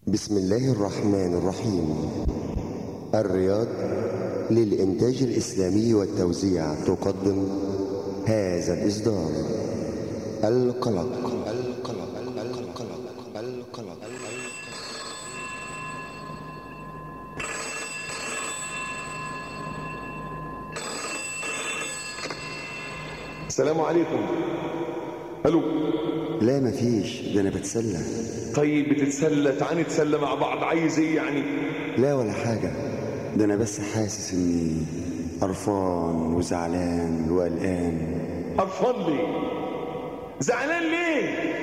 بسم الله الرحمن الرحيم. الرياض للإنتاج الإسلامي والتوزيع تقدم هذا الإصدار. القلق. السلام عليكم. الو. لا مفيش، ده أنا بتسلى. طيب بتتسلى، تعالى نتسلى مع بعض. عايز ايه يعني؟ لا ولا حاجة، ده أنا بس حاسس إني قرفان وزعلان وقلقان. قرفان ليه؟ زعلان ليه؟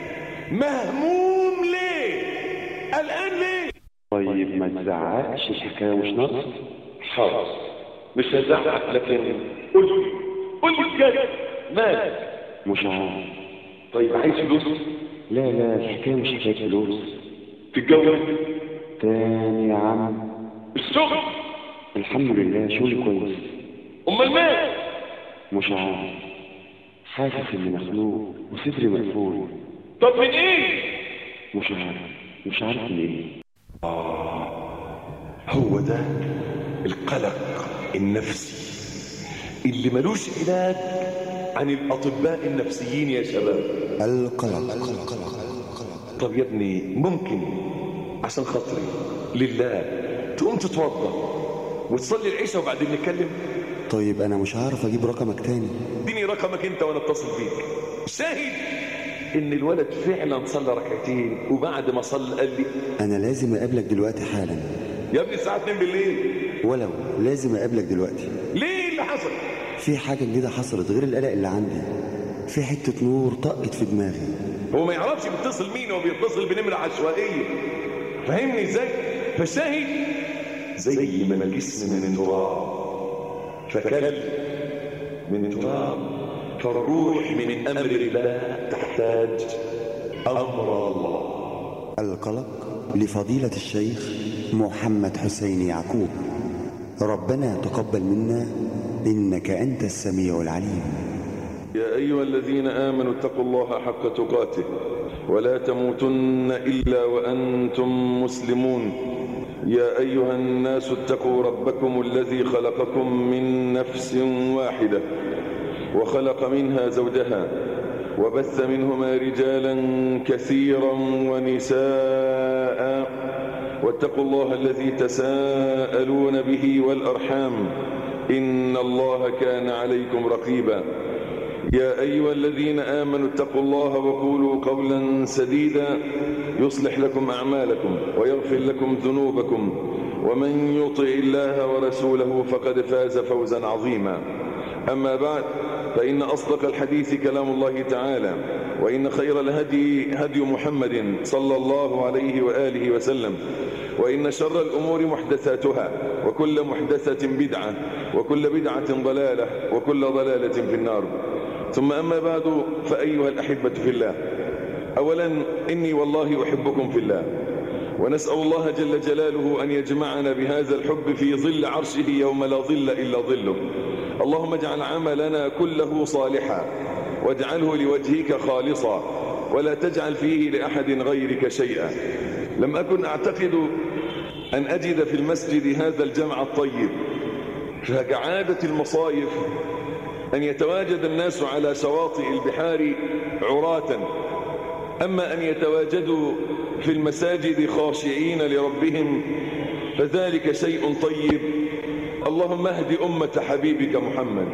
مهموم ليه؟ قلقان ليه؟ طيب ما تزعقش، الحكاية مش نص. حاضر، مش هزعق، لكن قول لي بجد مالك؟ مش عارف. طيب عايز فلوس؟ لا الحكاية مش حكاية فلوس. تتجوز؟ تاني يا عم. الشغل؟ الحمد لله شغلي كويس. امال مال؟ مش عارف، حاسس اني مخنوق وصدري مقفول. طب من ايه؟ مش عارف من ايه. هو ده القلق النفسي اللي ملوش علاج عن الأطباء النفسيين يا شباب. القلق. طب يا ابني، ممكن عشان خاطري لله تقوم تتوضا وتصلي العشاء وبعدين نتكلم؟ طيب أنا مش عارف أجيب رقمك تاني. اديني رقمك انت وانا اتصل بيك. شاهد ان الولد فعلا صلى ركعتين، وبعد ما صلى قال لي أنا لازم أقابلك دلوقتي حالا. يا ابني الساعه 2 بالليل. ولو لازم أقابلك دلوقتي. ليه؟ اللي حصل؟ في حاجة جديدة حصلت غير القلق اللي عندي. في حتة نور طقت في دماغي. هو ما يعرفش بيتصل مين، هو بيتصل بنمرة عشوائية. فهمني ازاي؟ فالشاهد زي ما الجسم من تراب فكل من تراب، فالروح من أمر الله تحتاج أمر الله. القلق لفضيلة الشيخ محمد حسين يعقوب. ربنا تقبل منا إنك أنت السميع العليم. يا أيها الذين آمنوا اتقوا الله حق تقاته ولا تموتن إلا وأنتم مسلمون. يا أيها الناس اتقوا ربكم الذي خلقكم من نفس واحدة وخلق منها زوجها وبث منهما رجالا كثيرا ونساء، واتقوا الله الذي تساءلون به والأرحام إن الله كان عليكم رقيبا. يا أيها الذين آمنوا اتقوا الله وقولوا قولا سديدا يصلح لكم أعمالكم ويغفر لكم ذنوبكم، ومن يطع الله ورسوله فقد فاز فوزا عظيما. أما بعد، فإن أصدق الحديث كلام الله تعالى، وإن خير الهدي هدي محمد صلى الله عليه وآله وسلم، وإن شر الأمور محدثاتها، وكل محدثة بدعة، وكل بدعة ضلالة، وكل ضلالة في النار. ثم أما بعد، فأيها الأحبة في الله، أولا إني والله أحبكم في الله، ونسأل الله جل جلاله أن يجمعنا بهذا الحب في ظل عرشه يوم لا ظل إلا ظله. اللهم اجعل عملنا كله صالحا، واجعله لوجهك خالصا، ولا تجعل فيه لأحد غيرك شيئا. لم أكن أعتقد أن أجد في المسجد هذا الجمع الطيب، فكعادة المصايف أن يتواجد الناس على شواطئ البحار عراة، أما أن يتواجدوا في المساجد خاشعين لربهم فذلك شيء طيب. اللهم اهد أمة حبيبك محمد.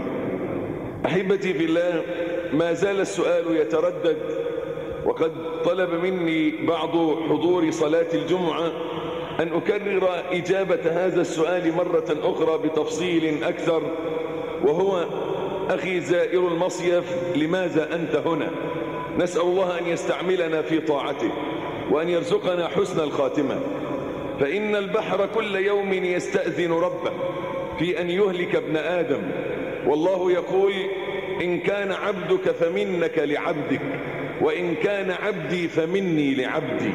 أحبتي في الله، ما زال السؤال يتردد، وقد طلب مني بعض حضور صلاة الجمعة أن أكرر إجابة هذا السؤال مرة أخرى بتفصيل أكثر، وهو: أخي زائر المصيف، لماذا أنت هنا؟ نسأل الله أن يستعملنا في طاعته، وأن يرزقنا حسن الخاتمة، فإن البحر كل يوم يستأذن ربه في أن يهلك ابن آدم، والله يقول: إن كان عبدك فمنك لعبدك، وإن كان عبدي فمني لعبدي.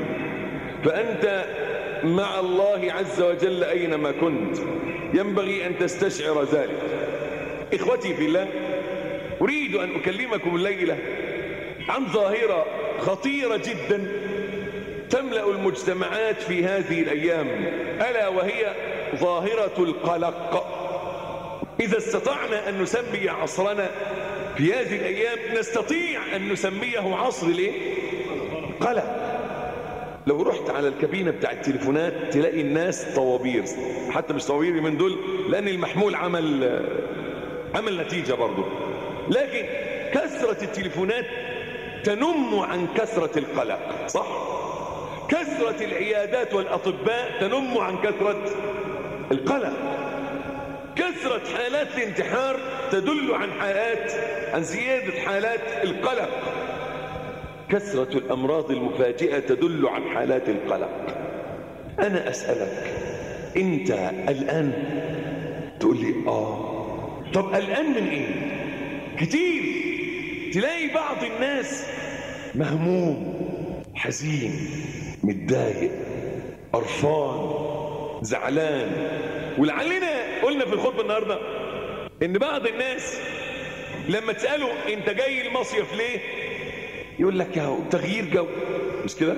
فأنت مع الله عز وجل أينما كنت، ينبغي أن تستشعر ذلك. إخوتي في الله، أريد أن أكلمكم الليلة عن ظاهرة خطيرة جدا تملأ المجتمعات في هذه الأيام، ألا وهي ظاهرة القلق. إذا استطعنا أن نسمي عصرنا في هذه الأيام نستطيع أن نسميه عصر قلق. لو رحت على الكابينة بتاع التليفونات تلاقي الناس طوابير، حتى مش طوابير من دول لأن المحمول عمل نتيجة برضو، لكن كثرة التليفونات تنم عن كثرة القلق، صح؟ كثرة العيادات والأطباء تنم عن كثرة القلق. كثرة حالات الانتحار تدل عن زيادة حالات القلق. كثرة الأمراض المفاجئة تدل عن حالات القلق. أنا أسألك، أنت الآن؟ تقول لي طب الآن من إيه؟ كتير تلاقي بعض الناس مهموم، حزين، متضايق، قرفان، زعلان. ولعلنا قلنا في الخطبة النهاردة إن بعض الناس لما تسأله أنت جاي المصيف ليه؟ يقول لك اهو تغيير جو، مش كده؟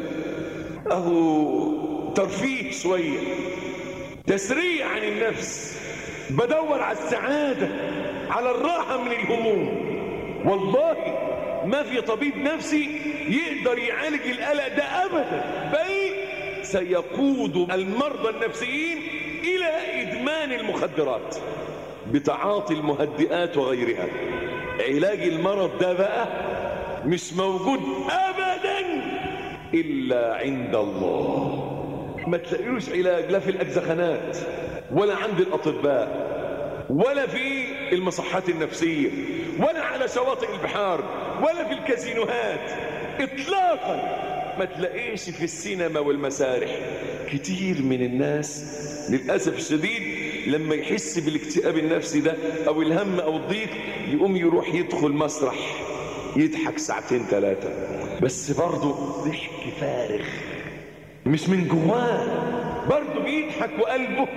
اهو ترفيه شويه، تسريع عن النفس، بدور على السعاده، على الراحه من الهموم. والله ما في طبيب نفسي يقدر يعالج القلق ده ابدا، بل سيقود المرضى النفسيين الى ادمان المخدرات بتعاطي المهدئات وغيرها. علاج المرض ده بقى مش موجود ابدا الا عند الله. ما تلاقيوش علاج لا في الاجزخانات ولا عند الاطباء ولا في المصحات النفسيه ولا على شواطئ البحار ولا في الكازينوهات اطلاقا. ما تلاقيش في السينما والمسارح. كتير من الناس للاسف الشديد لما يحس بالاكتئاب النفسي ده او الهم او الضيق يقوم يروح يدخل مسرح يضحك ساعتين ثلاثة، بس برضه ضحك فارغ مش من جواه، برضه بيضحك وقلبه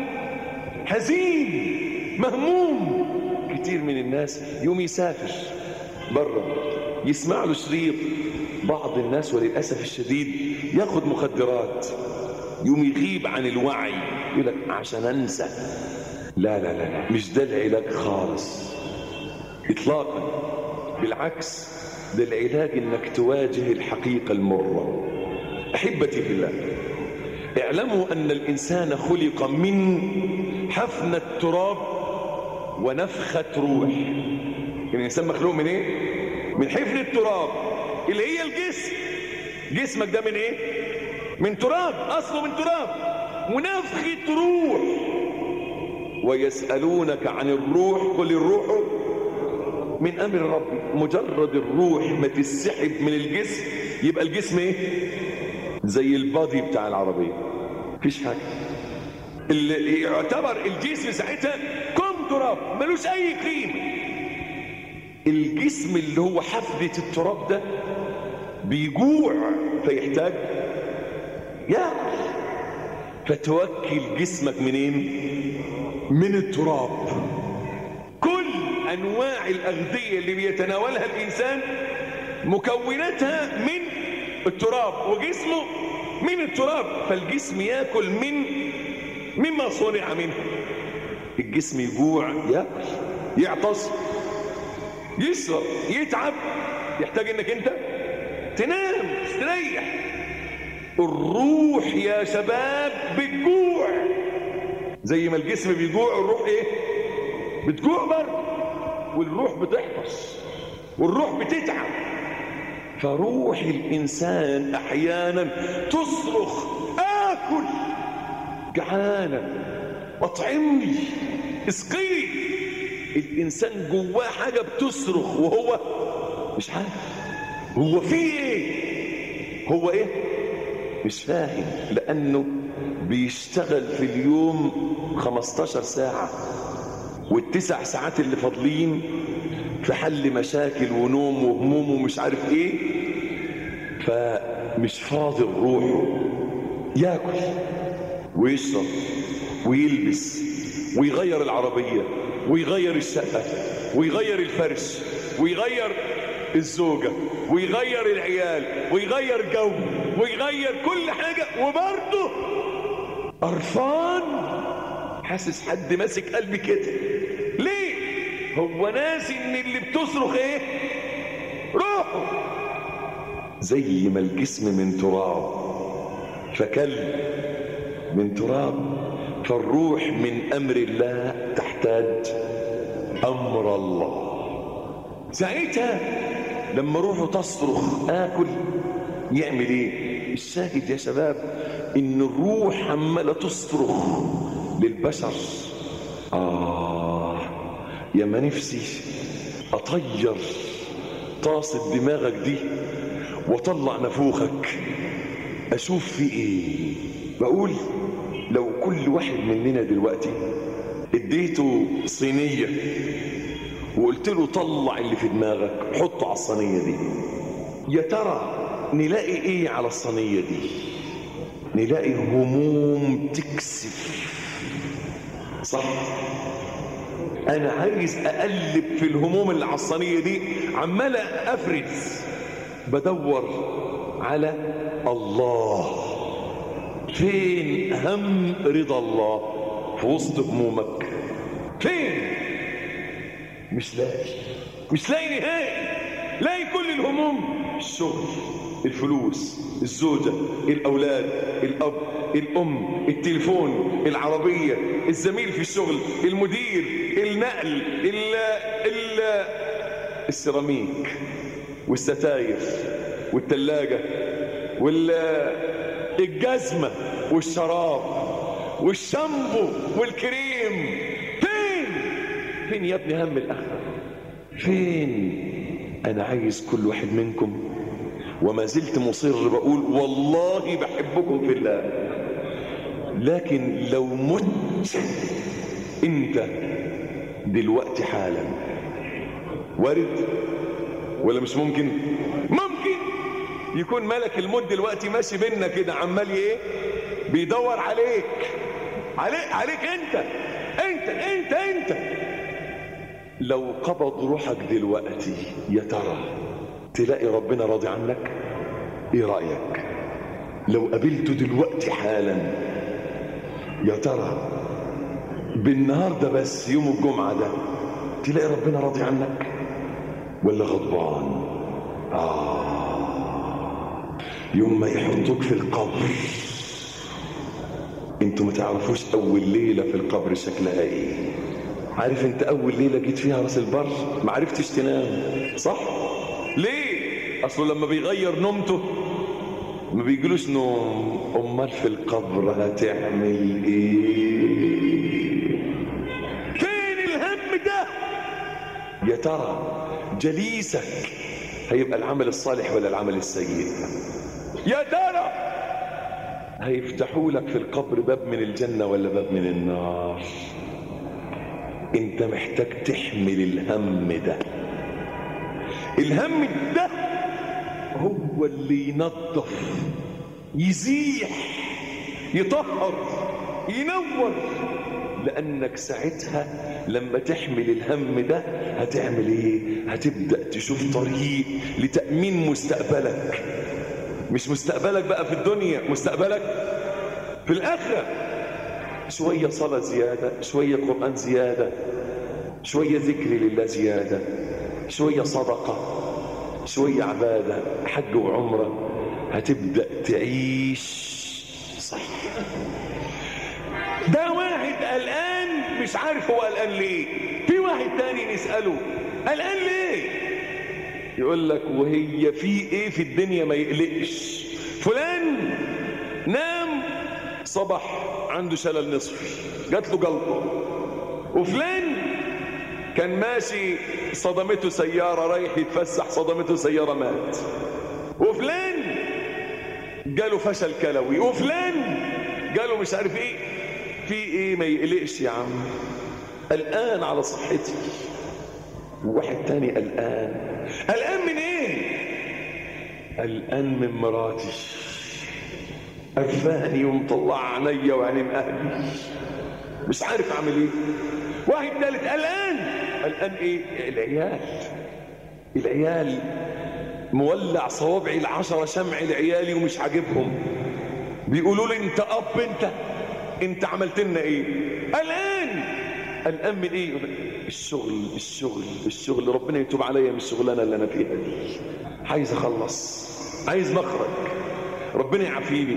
حزين مهموم. كتير من الناس يقوم يسافر بره يسمع له شريط. بعض الناس وللأسف الشديد ياخد مخدرات يقوم يغيب عن الوعي، يقول لك عشان أنسى. لا لا لا، مش ده العلاج خالص إطلاقا، بالعكس ده العلاج انك تواجه الحقيقة المرة. احبتي في الله، اعلموا ان الانسان خلق من حفنة تراب ونفخة روح. الانسان مخلوق من ايه؟ من حفنة تراب اللي هي الجسم. جسمك ده من ايه؟ من تراب، اصله من تراب. ونفخة روح. ويسألونك عن الروح قل الروح من امر ربي. مجرد الروح ما تسحب من الجسم يبقى الجسم ايه؟ زي البادي بتاع العربيه، مفيش حاجه. اللي يعتبر الجسم ساعتها كم تراب، ملوش اي قيمه. الجسم اللي هو حفنه التراب ده بيجوع فيحتاج ياكل، فتوكل جسمك منين؟ من التراب. كل انواع الاغذيه اللي بيتناولها الانسان مكوناتها من التراب وجسمه من التراب، فالجسم ياكل مما صنع منه. الجسم يجوع ياكل، يعطش يشرب، يتعب، يحتاج انك انت تنام تستريح. الروح يا شباب بتجوع زي ما الجسم بيجوع، الروح ايه؟ بتجوع برضه، والروح بتحفظ والروح بتتعب. فروح الإنسان أحيانا تصرخ آكل، جعانة، اطعمني، اسقيني. الإنسان جواه حاجة بتصرخ وهو مش عارف هو فيه ايه، هو ايه مش فاهم، لأنه بيشتغل في اليوم 15 ساعة والتسع ساعات اللي فاضلين في حل مشاكل ونوم وهموم ومش عارف ايه، فمش فاضي روحه ياكل ويشرب ويلبس ويغير العربية ويغير الشقة ويغير الفرش ويغير الزوجة ويغير العيال ويغير جو ويغير كل حاجة وبرضه قرفان، حاسس حد ماسك قلبي كده. ليه؟ هو ناسي ان اللي بتصرخ ايه؟ روحه. زي ما الجسم من تراب فكل من تراب، فالروح من امر الله تحتاج امر الله. ساعتها لما روحه تصرخ اكل، يعمل ايه؟ الشاهد يا شباب ان الروح عماله تصرخ للبشر. يا ما نفسي اطير طاسه دماغك دي واطلع نفوخك اشوف في ايه. بقول لو كل واحد مننا دلوقتي اديته صينيه وقلت له طلع اللي في دماغك حطه على الصينيه دي، يا ترى نلاقي ايه على الصينيه دي؟ نلاقي هموم تكسف، صح؟ انا عايز اقلب في الهموم اللي على الصينيه دي، عمال افرز بدور على الله. فين هم رضا الله في وسط همومك؟ فين؟ مش لاقي نهائي. لاقي كل الهموم، الشغل، الفلوس، الزوجة، الأولاد، الأب، الأم، التليفون، العربية، الزميل في الشغل، المدير، النقل، السيراميك والستاير والتلاجة والجزمة والشراب والشامبو والكريم. فين يا ابني هم الآخرة؟ فين؟ أنا عايز كل واحد منكم، وما زلت مصر بقول والله بحبكم في الله، لكن لو مت انت دلوقتي حالا، وارد ولا مش ممكن؟ ممكن يكون ملك الموت دلوقتي ماشي بينا كده، عمال ايه؟ بيدور عليك انت. لو قبض روحك دلوقتي يا ترى تلاقي ربنا راضي عنك؟ ايه رأيك؟ لو قابلته دلوقتي حالا يا ترى بالنهار ده بس يوم الجمعة ده تلاقي ربنا راضي عنك ولا غضبان؟ يوم ما يحطوك في القبر، انتوا ما تعرفوش اول ليلة في القبر شكلها ايه. عارف انت اول ليلة جيت فيها راس البر ما عرفتش تنام، صح؟ ليه؟ اصله لما بيغير نومته ما بيجيلوش نوم. امال في القبر هتعمل ايه؟ فين الهم ده؟ يا ترى جليسك هيبقى العمل الصالح ولا العمل السيء؟ يا ترى هيفتحوا لك في القبر باب من الجنة ولا باب من النار؟ انت محتاج تحمل الهم ده. الهم ده هو اللي ينظف، يزيح، يطهر، ينور. لأنك ساعتها لما تحمل الهم ده هتعمل ايه؟ هتبدأ تشوف طريق لتأمين مستقبلك. مش مستقبلك بقى في الدنيا، مستقبلك في الآخرة. شوية صلاة زيادة، شوية قرآن زيادة، شوية ذكر لله زيادة، شوية صدقة، شوية عبادة، حج وعمرة، هتبدأ تعيش صح. ده واحد قلقان مش عارف هو قلقان ليه. في واحد تاني نسأله قلقان ليه؟ يقول لك وهي في ايه في الدنيا ما يقلقش؟ فلان نام صبح عنده شلل نصفي جات له جلطة، وفلان كان ماشي صدمته سيارة رايح يتفسح صدمته سيارة مات، وفلان جاله فشل كلوي، وفلان جاله مش عارف ايه. في ايه ما يقلقش يا عم؟ قلقان على صحتي. وواحد تاني قلقان من ايه؟ قلقان من مراتي، قرفاني ومطلع عينيا وعينين اهلي، مش عارف اعمل ايه. واحد ثالث قلقان ايه؟ العيال مولع صوابعي ال10 شمع لعيالي ومش عاجبهم، بيقولوا لي انت اب، انت عملت لنا ايه؟ الان من ايه؟ الشغل ربنا يتوب عليا من الشغلانه اللي انا فيها دي، عايز اخلص، عايز مخرج، ربنا يعافيني.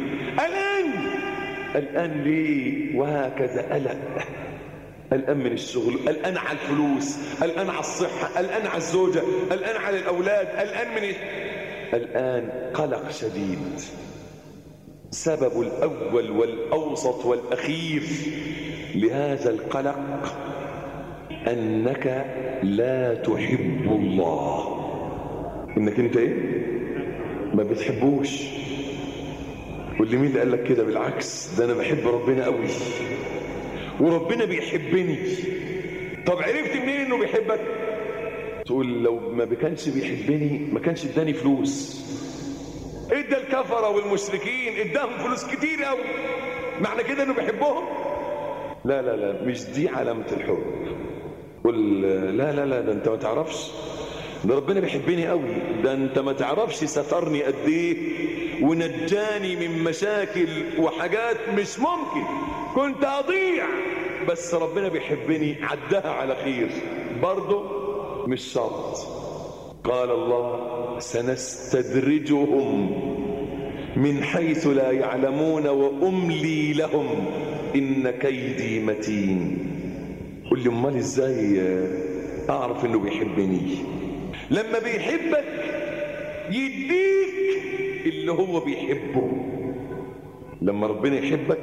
الان ليه؟ وهكذا الان من الشغل، الان على الفلوس، الان على الصحه، الان على الزوجه، الان على الاولاد، الان قلق شديد. سبب الاول والاوسط والاخير لهذا القلق انك لا تحب الله، انك انت ايه؟ ما بتحبوش. واللي مين اللي قال لك كده؟ بالعكس، ده انا بحب ربنا قوي وربنا بيحبني. طب عرفت منين انه بيحبك؟ تقول لو ما كانش بيحبني ما كانش اداني فلوس. ادى الكفره والمشركين اداهم فلوس كتير قوي، معنى كده انه بيحبهم؟ لا مش دي علامه الحب. قل لا ده انت ما تعرفش، ده ربنا بيحبني قوي، ده انت ما تعرفش سترني قد ايه ونجاني من مشاكل وحاجات مش ممكن كنت اضيع، بس ربنا بيحبني عدها على خير. برضه مش شرط. قال الله سنستدرجهم من حيث لا يعلمون واملي لهم ان كيدي متين. قل لي امال ازاي اعرف انه بيحبني؟ لما بيحبك يديك اللي هو بيحبه. لما ربنا يحبك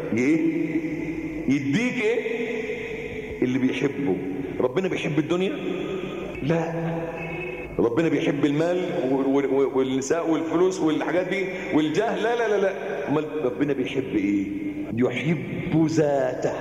يديك ايه؟ اللي بيحبه. ربنا بيحب الدنيا؟ لا. ربنا بيحب المال والنساء والفلوس والحاجات دي والجاه؟ لا. امال ربنا بيحب ايه؟ يحب ذاته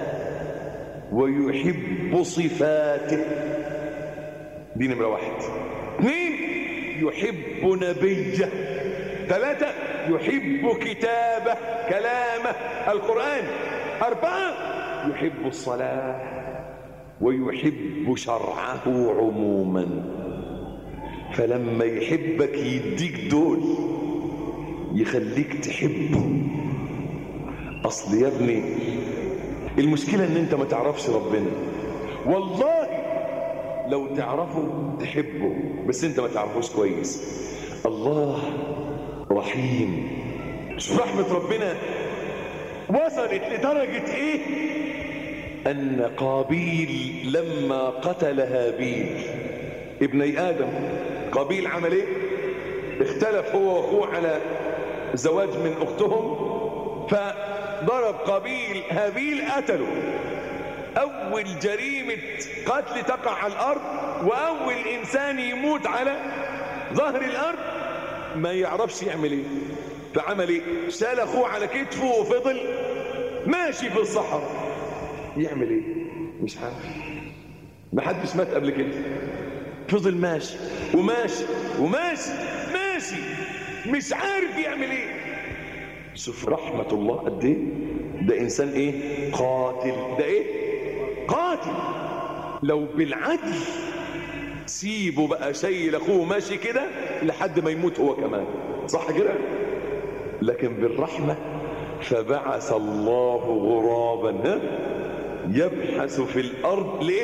ويحب صفاته. دي نمرة 1. 2 يحب نبيه. 3 يحب كتابه كلامه القرآن. 4 يحب الصلاة ويحب شرعه عموما. فلما يحبك يديك دول يخليك تحبه. اصل يا ابني المشكلة ان انت ما تعرفش ربنا. والله لو تعرفه تحبه، بس انت ما تعرفوش كويس. الله رحيم. شوف رحمة ربنا وصلت لدرجة ايه؟ ان قابيل لما قتل هابيل ابني ادم، قابيل عمل ايه؟ اختلف هو واخوه على زواج من اختهم، فضرب قابيل هابيل قتله. اول جريمة قتل تقع على الارض، واول انسان يموت على ظهر الارض ما يعرفش يعمل ايه. فعمل ايه؟ شال اخوه على كتفه وفضل ماشي في الصحراء. يعمل ايه؟ مش عارف. محدش مات قبل كده. فضل ماشي وماشي مش عارف يعمل ايه. شوف رحمة الله قد ايه. ده انسان ايه؟ قاتل. ده ايه؟ قاتل. لو بالعدل سيبه بقى شايل اخوه ماشي كده لحد ما يموت هو كمان، صح كده؟ لكن بالرحمة فبعث الله غرابا يبحث في الارض ليه؟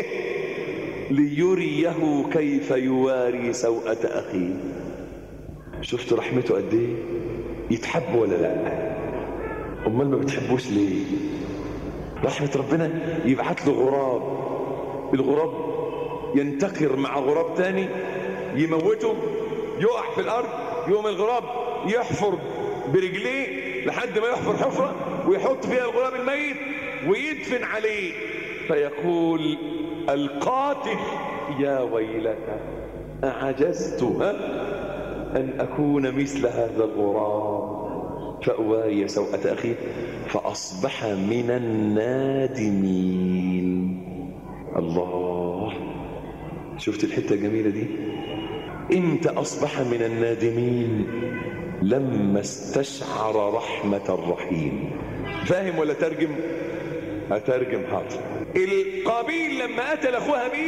ليريه كيف يواري سوءة اخيه. شفت رحمته قد ايه؟ يتحب ولا لا؟ امال ما بتحبوش ليه؟ رحمة ربنا يبعت له غراب، الغراب ينتقر مع غراب تاني يموته، يقع في الارض، يقوم الغراب يحفر برجليه لحد ما يحفر حفرة ويحط فيها الغراب الميت ويدفن عليه، فيقول القاتل يا ويلك أعجزت أن أكون مثل هذا الغراب فأواري سوءة أخيه فأصبح من النادمين. الله، شفت الحتة الجميلة دي؟ امتى أصبح من النادمين؟ لما استشعر رحمة الرحيم. فاهم ولا ترجم؟ أترجم حاضر. القابيل لما قتل أخوه هابيل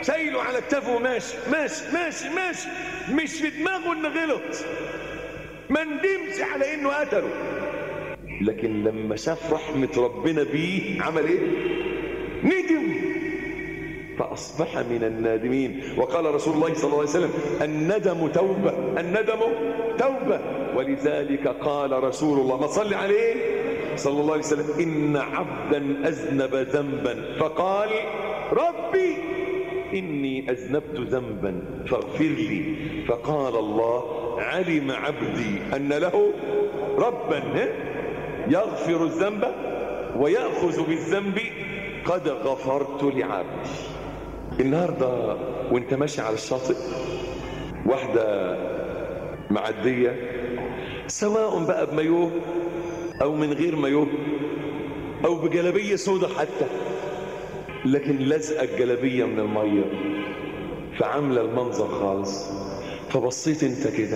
شايله على كتافه ماشي ماشي ماشي ماشي، مش في دماغه انه غلط، ما ندمش على انه قتله، لكن لما شاف رحمة ربنا بيه عمل ايه؟ ندم فأصبح من النادمين. وقال رسول الله صلى الله عليه وسلم الندم توبة، الندم توبة. ولذلك قال رسول الله ما صلى عليه صلى الله عليه وسلم إن عبدا أذنب ذنبا فقال ربي إني أذنبت ذنبا فاغفر لي، فقال الله علم عبدي أن له ربا يغفر الذنب ويأخذ بالذنب قد غفرت لعبدي. النهاردة وانت ماشي على الشاطئ واحدة معدية سواء بقى بمايوه او من غير مايوه او بجلبية سودة حتى، لكن لزقة الجلبية من المية فعاملة المنظر خالص، فبصيت انت كده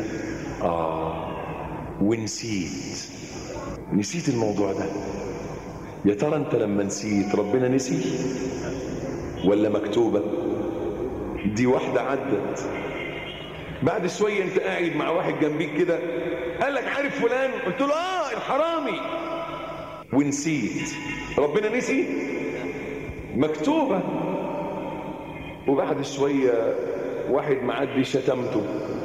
ونسيت الموضوع ده. يا ترى انت لما نسيت ربنا نسي ولا مكتوبة؟ دي واحدة عدت بعد شوية انت قاعد مع واحد جنبيك كده قال لك عارف فلان؟ قلت له الحرامي، ونسيت. ربنا نسي؟ مكتوبة. وبعد شوية واحد معدي شتمته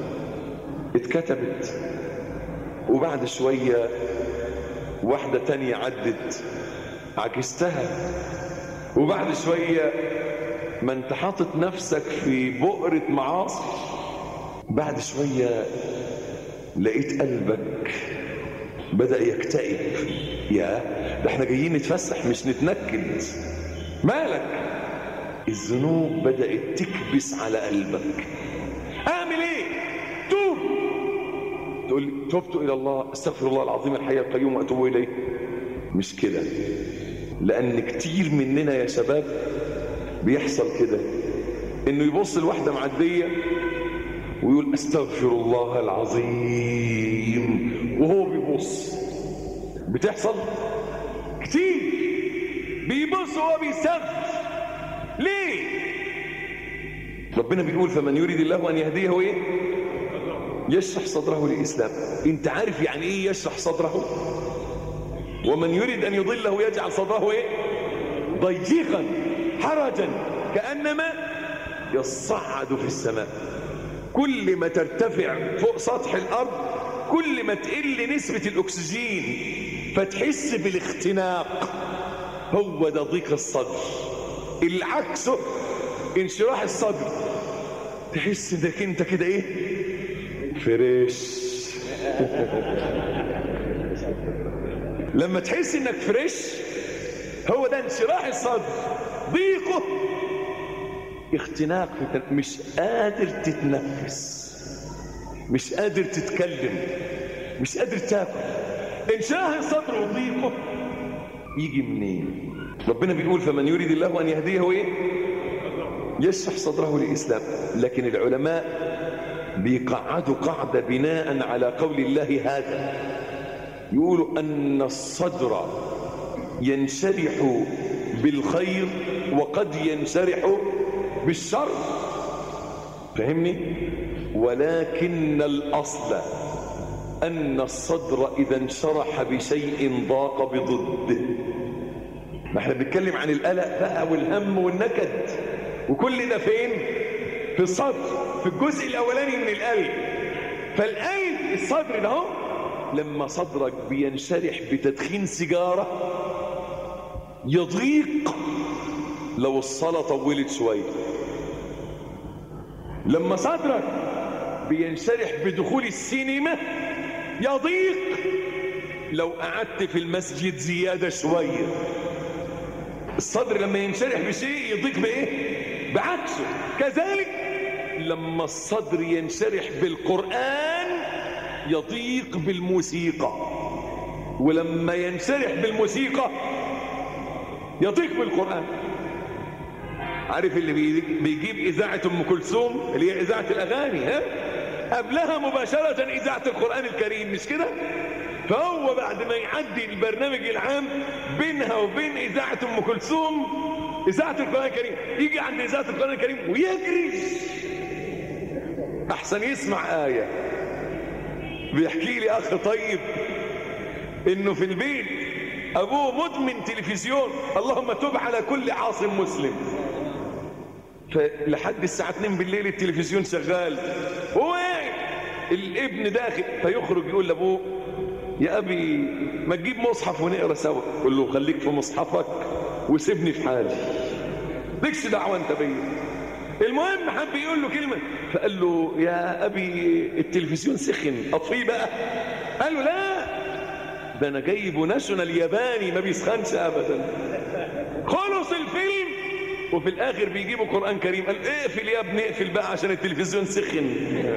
اتكتبت. وبعد شوية واحدة تانية عدت عكستها. وبعد شوية ما انت حاطط نفسك في بؤرة معاصي، بعد شوية لقيت قلبك بدأ يكتئب. يا ده احنا جايين نتفسح مش نتنكد، مالك؟ الذنوب بدأت تكبس على قلبك. اعمل ايه؟ توب. تقول لي تبت الى الله، استغفر الله العظيم الحي القيوم واتوب اليه. مش كده، لان كتير مننا يا شباب بيحصل كده، انه يبص لواحده معديه ويقول استغفر الله العظيم وهو بيبص. بتحصل كتير، بيبص وهو بيستغفر. ليه؟ ربنا بيقول فمن يريد الله ان يهديه ايه؟ يشرح صدره للإسلام. انت عارف يعني ايه يشرح صدره؟ ومن يريد ان يضله يجعل صدره ايه؟ ضيقا حرجا كأنما يصعد في السماء. كل ما ترتفع فوق سطح الارض كل ما تقل نسبة الاكسجين فتحس بالاختناق. هو ده ضيق الصدر. العكس انشراح الصدر، تحس انك انت كده ايه؟ فريش. لما تحس انك فريش هو ده انشراح الصدر. ضيقه اختناق، مش قادر تتنفس، مش قادر تتكلم، مش قادر تاكل. انشراح الصدر وضيقه يجي منين؟ ربنا بيقول فمن يريد الله ان يهديه ايه؟ يشرح صدره للإسلام. لكن العلماء بيقعدوا قاعدة بناء على قول الله هذا، يقولوا أن الصدر ينشرح بالخير وقد ينشرح بالشر. فهمني؟ ولكن الأصل أن الصدر إذا انشرح بشيء ضاق بضده. ما احنا بنتكلم عن القلق بقى والهم والنكد، وكل ده فين؟ في الصدر، في الجزء الأولاني من القلب. فالقلب الصدر ده لما صدرك بينشرح بتدخين سيجارة يضيق لو الصلاة طولت شوية. لما صدرك بينشرح بدخول السينما يضيق لو قعدت في المسجد زيادة شوية. الصدر لما ينشرح بشيء يضيق بإيه؟ بعكسه. كذلك لما الصدر ينشرح بالقرآن يضيق بالموسيقى، ولما ينشرح بالموسيقى يضيق بالقرآن. عارف اللي بيجيب إذاعة أم كلثوم اللي هي إذاعة الأغاني، قبلها مباشرة إذاعة القرآن الكريم، مش كده؟ فهو بعد ما يعدي البرنامج العام بينها وبين إذاعة أم كلثوم إذاعة القرآن الكريم، يجي عند إذاعة القرآن الكريم ويجري أحسن يسمع آية. بيحكي لي أخ طيب إنه في البيت أبوه مدمن تلفزيون، اللهم تب على كل عاصم مسلم. فلحد الساعة 2 بالليل التلفزيون شغال، هو الابن داخل، فيخرج يقول لأبوه يا أبي ما تجيب مصحف ونقرأ سوا. يقول له خليك في مصحفك وسيبني في حالي، لكش دعوة أنت بيا. المهم حب يقول له كلمة، فقال له يا أبي التلفزيون سخن أطفيه بقى. قال له لا، ده أنا جايبه ناشونال ياباني ما بيسخنش أبدا. خلص الفيلم وفي الآخر بيجيبوا قرآن كريم، قال اقفل يا ابني اقفل بقى عشان التلفزيون سخن.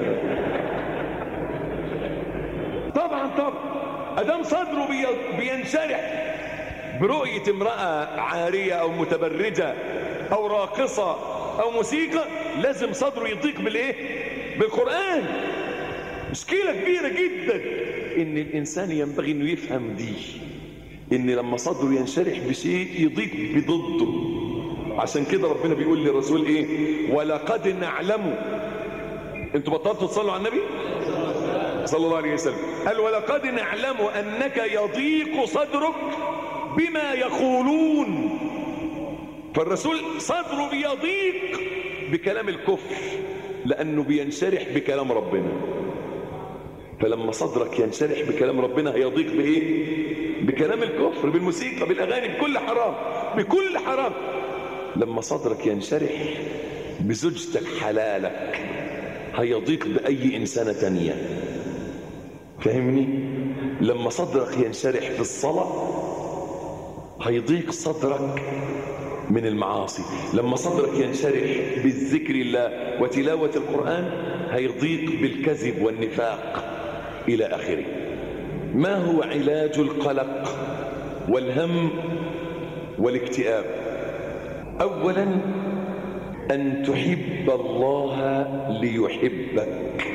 طبعا أدام صدره بينشرح برؤية امرأة عارية أو متبرجة أو راقصة أو موسيقى، لازم صدره يضيق بالإيه؟ بالقرآن. مشكلة كبيرة جدا إن الإنسان ينبغي إنه يفهم دي، إن لما صدره ينشرح بشيء يضيق بضده. عشان كده ربنا بيقول للرسول إيه؟ ولقد نعلم. أنتوا بطلتوا تصلوا على النبي صلى الله عليه وسلم؟ قال ولقد نعلم أنك يضيق صدرك بما يقولون. فالرسول صدره بيضيق بكلام الكفر لأنه بينشرح بكلام ربنا. فلما صدرك ينشرح بكلام ربنا هيضيق بإيه؟ بكلام الكفر، بالموسيقى، بالأغاني، بكل حرام، بكل حرام. لما صدرك ينشرح بزوجتك حلالك هيضيق بأي إنسانة تانية. فهمني؟ لما صدرك ينشرح في الصلاة هيضيق صدرك من المعاصي. لما صدرك ينشرح بالذكر الله وتلاوة القرآن هيضيق بالكذب والنفاق إلى آخره. ما هو علاج القلق والهم والاكتئاب؟ أولا أن تحب الله ليحبك،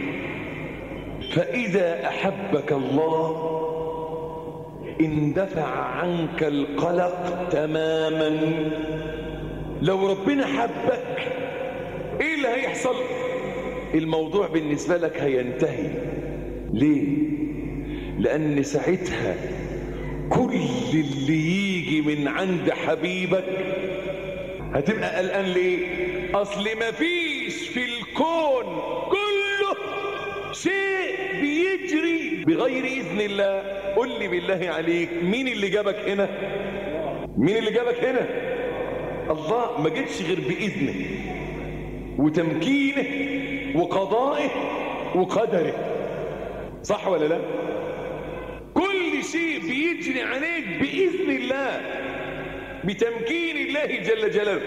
فإذا أحبك الله اندفع عنك القلق تماما. لو ربنا حبك ايه اللي هيحصل؟ الموضوع بالنسبة لك هينتهي. ليه؟ لأن ساعتها كل اللي يجي من عند حبيبك هتبقى قلقان. ليه؟ أصل مفيش في الكون كله شيء بيجري بغير إذن الله. قل لي بالله عليك مين اللي جابك هنا؟ مين اللي جابك هنا؟ الله. ما جيتش غير بإذنه وتمكينه وقضائه وقدره، صح ولا لا؟ كل شيء بيجري عليك بإذن الله بتمكين الله جل جلاله.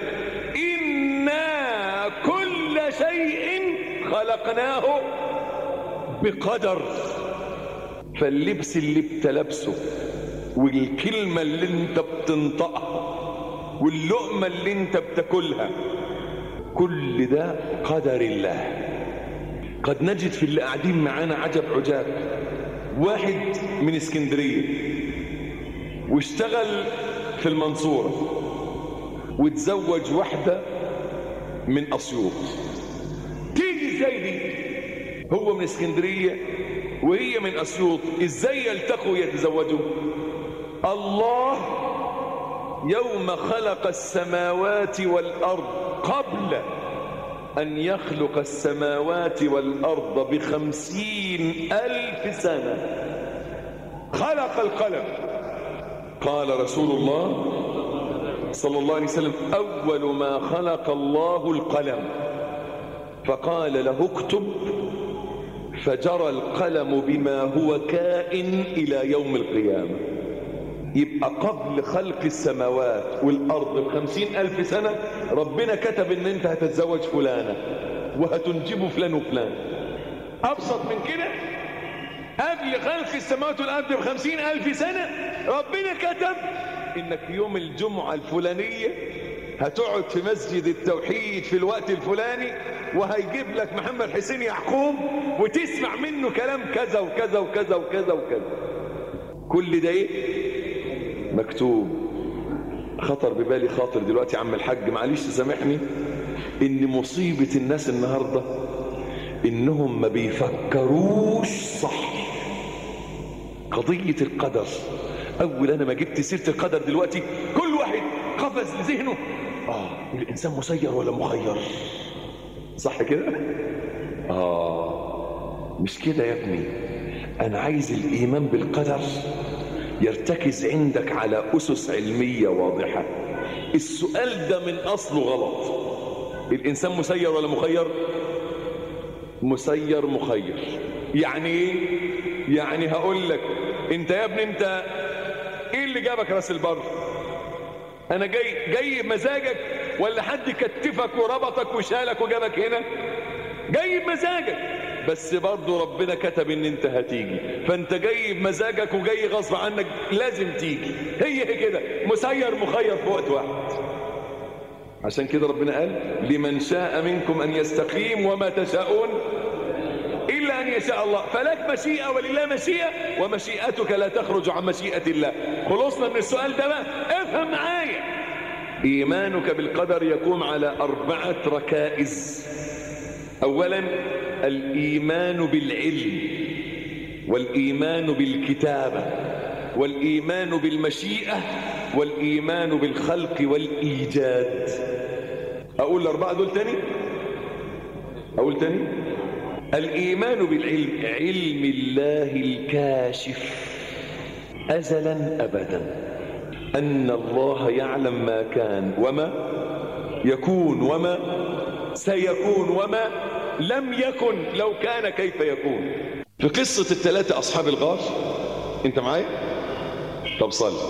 إنا كل شيء خلقناه بقدر. فاللبس اللي بتلبسه والكلمة اللي انت بتنطقها واللقمة اللي انت بتاكلها كل ده قدر الله. قد نجد في اللي قاعدين معانا عجب عجاب. واحد من اسكندرية واشتغل في المنصورة وتزوج واحدة من أسيوط. تيجي ازاي دي؟ هو من اسكندرية وهي من أسيوط، ازاي يلتقوا يتزوجوا؟ الله يوم خلق السماوات والأرض قبل أن يخلق السماوات والأرض ب50,000 سنة خلق القلم. قال رسول الله صلى الله عليه وسلم أول ما خلق الله القلم فقال له اكتب، فجرى القلم بما هو كائن إلى يوم القيامة. يبقى قبل خلق السماوات والأرض ب50,000 سنة ربنا كتب ان انت هتتزوج فلانة وهتنجب فلان وفلان. أبسط من كده؟ قبل خلق السماوات والأرض ب50,000 سنة ربنا كتب انك يوم الجمعة الفلانية هتقعد في مسجد التوحيد في الوقت الفلاني وهيجيب لك محمد حسين يعقوب وتسمع منه كلام كذا وكذا وكذا وكذا وكذا. كل ده ايه؟ مكتوب. خطر ببالي خاطر دلوقتي عم الحاج، معلش تسامحني، ان مصيبة الناس النهاردة انهم ما بيفكروش صح. قضية القدر، اول انا ما جبت سيرة القدر دلوقتي كل واحد قفز لذهنه الانسان مسير ولا مخير؟ صح كده؟ مش كده يا ابني. انا عايز الايمان بالقدر يرتكز عندك على اسس علمية واضحة. السؤال ده من اصله غلط. الانسان مسير ولا مخير؟ مسير مخير. يعني ايه؟ يعني هقول لك انت يا ابني، انت ايه اللي جابك راس البر؟ انا جاي بمزاجك ولا حد كتفك وربطك وشالك وجابك هنا؟ جاي بمزاجك، بس برضو ربنا كتب ان انت هتيجي، فانت جاي بمزاجك وجاي غصب عنك لازم تيجي. هي كده، مسير مخير في وقت واحد. عشان كده ربنا قال لمن شاء منكم ان يستقيم وما تشاءون الا ان يشاء الله. فلك مشيئة ولله مشيئة، ومشيئتك لا تخرج عن مشيئة الله. خلصنا من السؤال ده بقى، افهم معايا. ايمانك بالقدر يقوم على 4 ركائز. اولا الايمان بالعلم، والايمان بالكتابة، والايمان بالمشيئة، والايمان بالخلق والايجاد. اقول ال4 دول تاني؟ اقول تاني؟ الايمان بالعلم، علم الله الكاشف ازلا ابدا، ان الله يعلم ما كان وما يكون وما سيكون وما لم يكن لو كان كيف يكون. في قصة ال3 اصحاب الغار، انت معايا؟ طب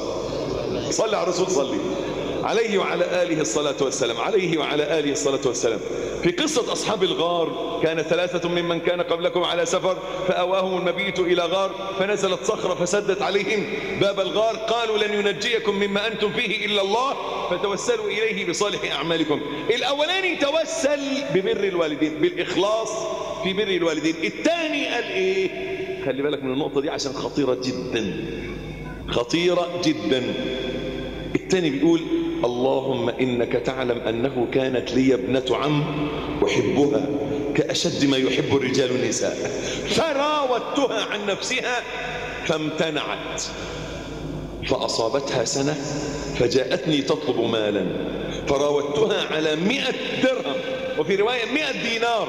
صلي على الرسول، صلي عليه وعلى آله الصلاة والسلام، عليه وعلى آله الصلاة والسلام. في قصة أصحاب الغار، كان 3 ممن كان قبلكم على سفر فأواهم المبيت إلى غار فنزلت صخرة فسدت عليهم باب الغار، قالوا لن ينجيكم مما أنتم فيه إلا الله فتوسلوا إليه بصالح أعمالكم. الأولاني توسل ببر الوالدين، بالإخلاص في بر الوالدين. الثاني قال إيه؟ خلي بالك من النقطة دي عشان خطيرة جدا، خطيرة جدا. الثاني بيقول اللهم إنك تعلم أنه كانت لي ابنة عم أحبها كأشد ما يحب الرجال النساء، فراودتها عن نفسها فامتنعت، فأصابتها سنة فجاءتني تطلب مالا فراودتها على 100 درهم، وفي رواية 100 دينار،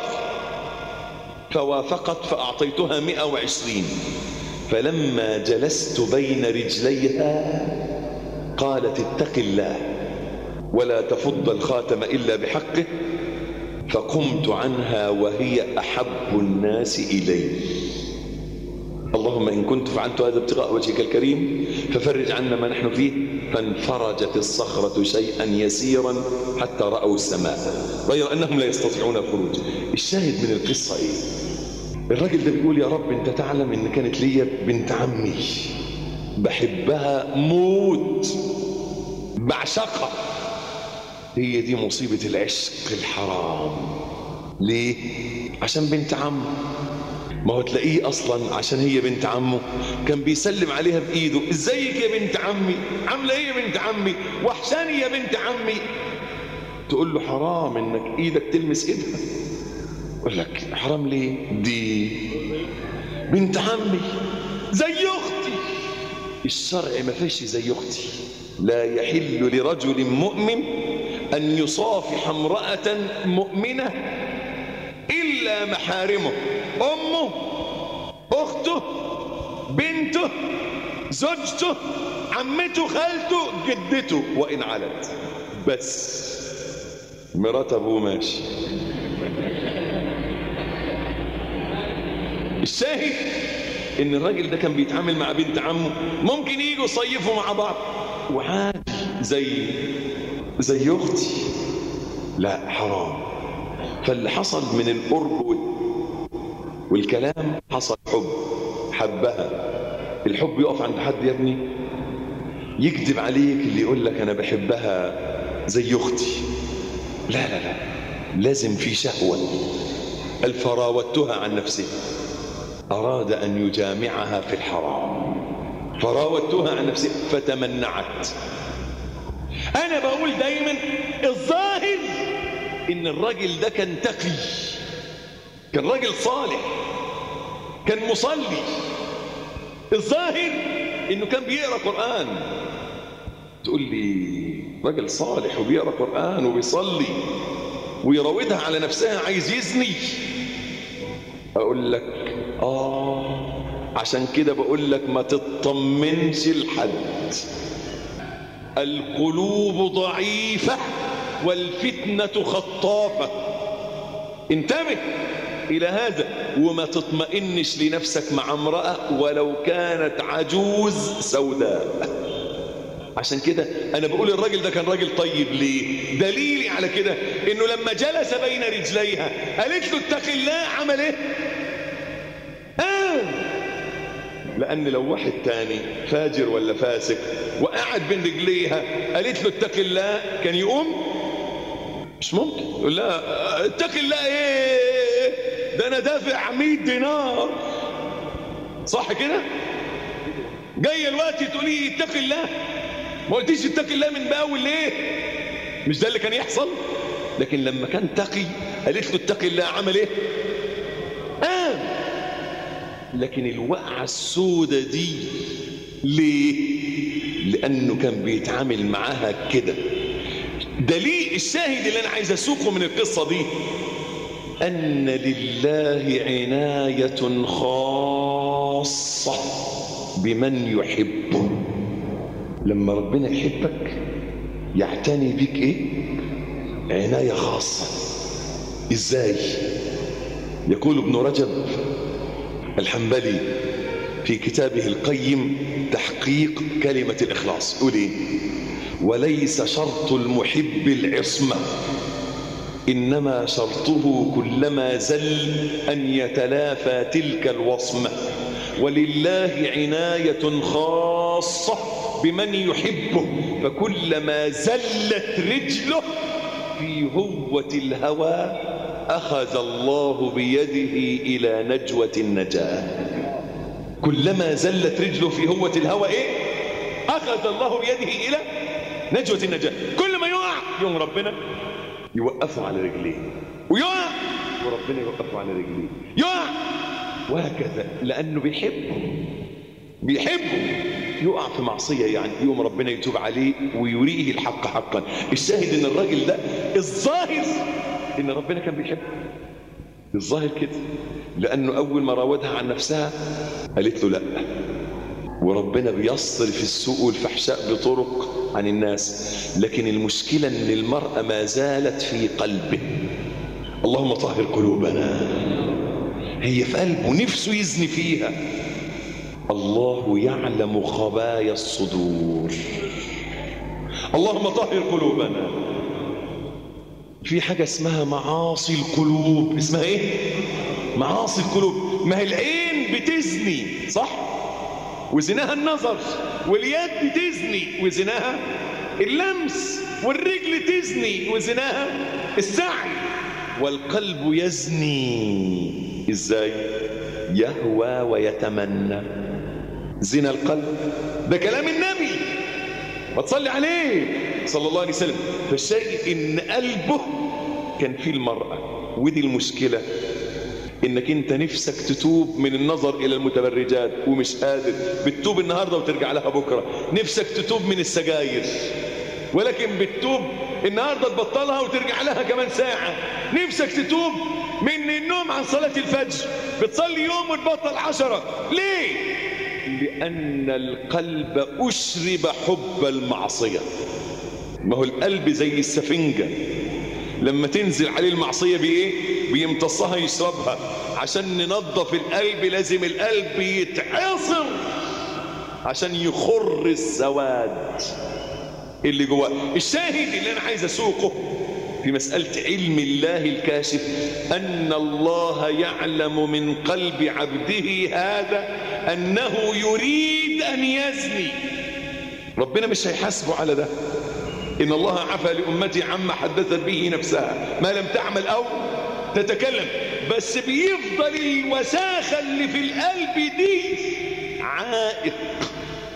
فوافقت فأعطيتها 120. فلما جلست بين رجليها قالت اتق الله ولا تفض الخاتم إلا بحقه، فقمت عنها وهي أحب الناس إلي. اللهم إن كنت فعلت هذا ابتغاء وجهك الكريم ففرج عنا ما نحن فيه. فانفرجت الصخرة شيئا يسيرا حتى رأوا السماء غير أنهم لا يستطيعون الخروج. الشاهد من القصة إيه؟ الراجل ده بيقول يا رب أنت تعلم إن كانت لي بنت عمي بحبها موت، بعشقها، هي دي مصيبة العشق الحرام. ليه؟ عشان بنت عمه. ما هو تلاقيه أصلا عشان هي بنت عمه كان بيسلم عليها بإيده، ازيك يا بنت عمي، عاملة ايه يا بنت عمي، وحشاني يا بنت عمي. تقول له حرام انك ايدك تلمس ايدها. يقول لك حرام ليه؟ دي بنت عمي زي اختي. الشرع ما فيش زي اختي. لا يحل لرجل مؤمن ان يصافح امرأة مؤمنة الا محارمه، امه، اخته، بنته، زوجته، عمته، خالته، جدته، وان علت. بس مرات ابوه ماشي. الشاهد ان الراجل ده كان بيتعامل مع بنت عمه، ممكن ييجوا يصيفوا مع بعض وعادي زي اختي. لا، حرام. فاللي حصل من القرب والكلام حصل حبها. الحب يقف عند حد يا ابني؟ يكذب عليك اللي يقول لك انا بحبها زي اختي. لا لا لا، لازم في شهوة. فراودتها عن نفسها، أراد أن يجامعها في الحرام، فراودتها عن نفسها فتمنعت. انا بقول دايما الظاهر ان الراجل ده كان تقي، كان راجل صالح، كان مصلي. الظاهر انه كان بيقرأ قرآن. تقول لي راجل صالح وبيقرأ قرآن وبيصلي ويراودها على نفسها عايز يزني؟ اقول لك عشان كده بقول لك ما تطمنش لحد. القلوب ضعيفة والفتنة خطافة. انتبه إلى هذا، وما تطمئنش لنفسك مع امرأة ولو كانت عجوز سوداء. عشان كده أنا بقول الراجل ده كان راجل طيب. ليه؟ دليلي على كده إنه لما جلس بين رجليها قالت له اتق الله، عمل إيه؟ لأن لو واحد تاني فاجر ولا فاسق وقعد بين رجليها قالت له اتق الله، كان يقوم؟ مش ممكن. يقول لها اتق الله ايه؟ ده انا دافع 100 دينار. صح كده؟ جاي الوقت تقولي اتق الله، ما قلتيش اتق الله من باول ليه؟ مش ده اللي كان يحصل؟ لكن لما كان تقي قالت له اتق الله، عمل ايه؟ لكن الوقعة السودة دي ليه؟ لأنه كان بيتعامل معاها كده. دليل الشاهد اللي أنا عايز أسوقه من القصة دي أن لله عناية خاصة بمن يحبه. لما ربنا يحبك يعتني بك إيه؟ عناية خاصة. إزاي؟ يقول ابن رجب الحنبلي في كتابه القيم تحقيق كلمة الإخلاص، يقول إيه؟ وليس شرط المحب العصمة، إنما شرطه كلما زل أن يتلافى تلك الوصمة. ولله عناية خاصة بمن يحبه، فكلما زلت رجله في هوة الهوى أخذ الله بيده إلى نجوة النجاة. كلما زلت رجله في هوة الهوى إيه؟ أخذ الله بيده إلى نجوة النجاة. كل ما يقع يوم ربنا يوقفه على رجليه، ويقع وربنا يوقفه على رجليه، يقع، وهكذا. لأنه بيحبه يقع في معصية، يعني يوم ربنا يتوب عليه ويريه الحق حقا. الشاهد ان الراجل ده الظاهر ان ربنا كان بيحبه، الظاهر كده، لأنه أول ما راودها عن نفسها قالت له لا. وربنا بيصرف السوء والفحشاء بطرق عن الناس، لكن المشكلة ان المرأة ما زالت في قلبه. اللهم طهر قلوبنا. هي في قلبه نفسه يزني فيها. الله يعلم خبايا الصدور. اللهم طهر قلوبنا. في حاجة اسمها معاصي القلوب. اسمها ايه؟ معاصي القلوب. ما هي العين بتزني صح؟ وزناها النظر، واليد بتزني وزناها اللمس، والرجل تزني وزناها السعي، والقلب يزني. ازاي؟ يهوى ويتمنى. زنا القلب ده كلام النبي، ما تصلي عليه صلى الله عليه وسلم. فالشيء ان قلبه كان فيه المرأة. ودي المشكلة، انك انت نفسك تتوب من النظر الى المتبرجات ومش قادر. بتتوب النهاردة وترجع لها بكرة. نفسك تتوب من السجاير ولكن بتتوب النهاردة تبطلها وترجع لها كمان ساعة. نفسك تتوب من النوم عن صلاة الفجر، بتصلي يوم وتبطل 10. ليه؟ لأن القلب أشرب حب المعصية. ما هو القلب زي السفنجة، لما تنزل عليه المعصية بإيه؟ بيمتصها يشربها. عشان ننظف القلب لازم القلب يتعصر عشان يخر السواد اللي جواه. الشاهد اللي أنا عايز أسوقه في مسألة علم الله الكاشف أن الله يعلم من قلب عبده هذا أنه يريد أن يزني. ربنا مش هيحاسبه على ده. إن الله عفى لأمتي عما حدثت به نفسها ما لم تعمل أو تتكلم. بس بيفضل الوساخة اللي في القلب دي عائق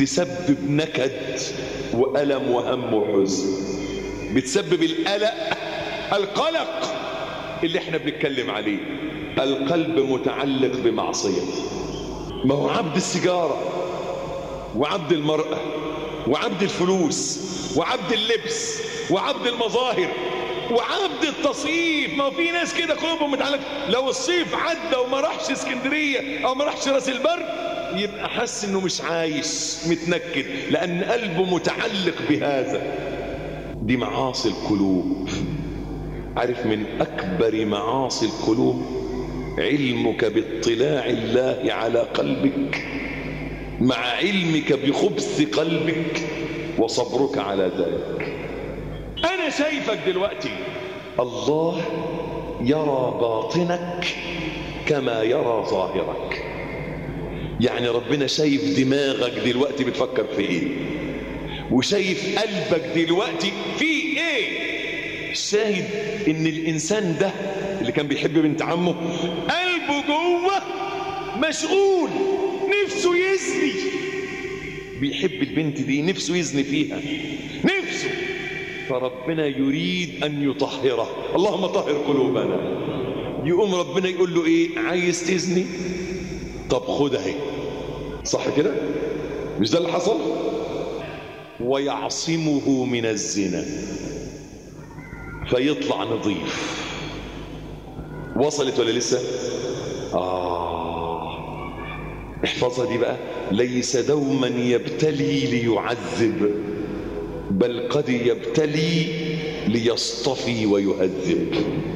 تسبب نكد وألم وهم وحزن، بتسبب القلق اللي احنا بنتكلم عليه. القلب متعلق بمعصية. ما هو عبد السيجارة وعبد المرأة وعبد الفلوس وعبد اللبس وعبد المظاهر وعبد التصيف. ما في ناس كده قلوبهم متعلقة، لو الصيف عدى وما راحش اسكندرية او ما راحش راس البر يبقى حس انه مش عايش، متنكد، لان قلبه متعلق بهذا. دي معاصي القلوب. عارف من اكبر معاصي القلوب علمك باطلاع الله على قلبك مع علمك بخبث قلبك وصبرك على ذلك. انا شايفك دلوقتي، الله يرى باطنك كما يرى ظاهرك. يعني ربنا شايف دماغك دلوقتي بتفكر في ايه، وشايف قلبك دلوقتي في ايه. شاهد ان الانسان ده اللي كان بيحب بنت عمه قلبه جوه مشغول، نفسه يزني، بيحب البنت دي، نفسه يزني فيها، نفسه. فربنا يريد ان يطهره. اللهم طهر قلوبنا. يقوم ربنا يقول له ايه؟ عايز تزني؟ طب خد اهي. صح كده؟ مش ده اللي حصل؟ ويعصمه من الزنا فيطلع نظيف. وصلت ولا لسه؟ احفظها دي بقى. ليس دوما يبتلي ليعذب، بل قد يبتلي ليصطفي ويهذب.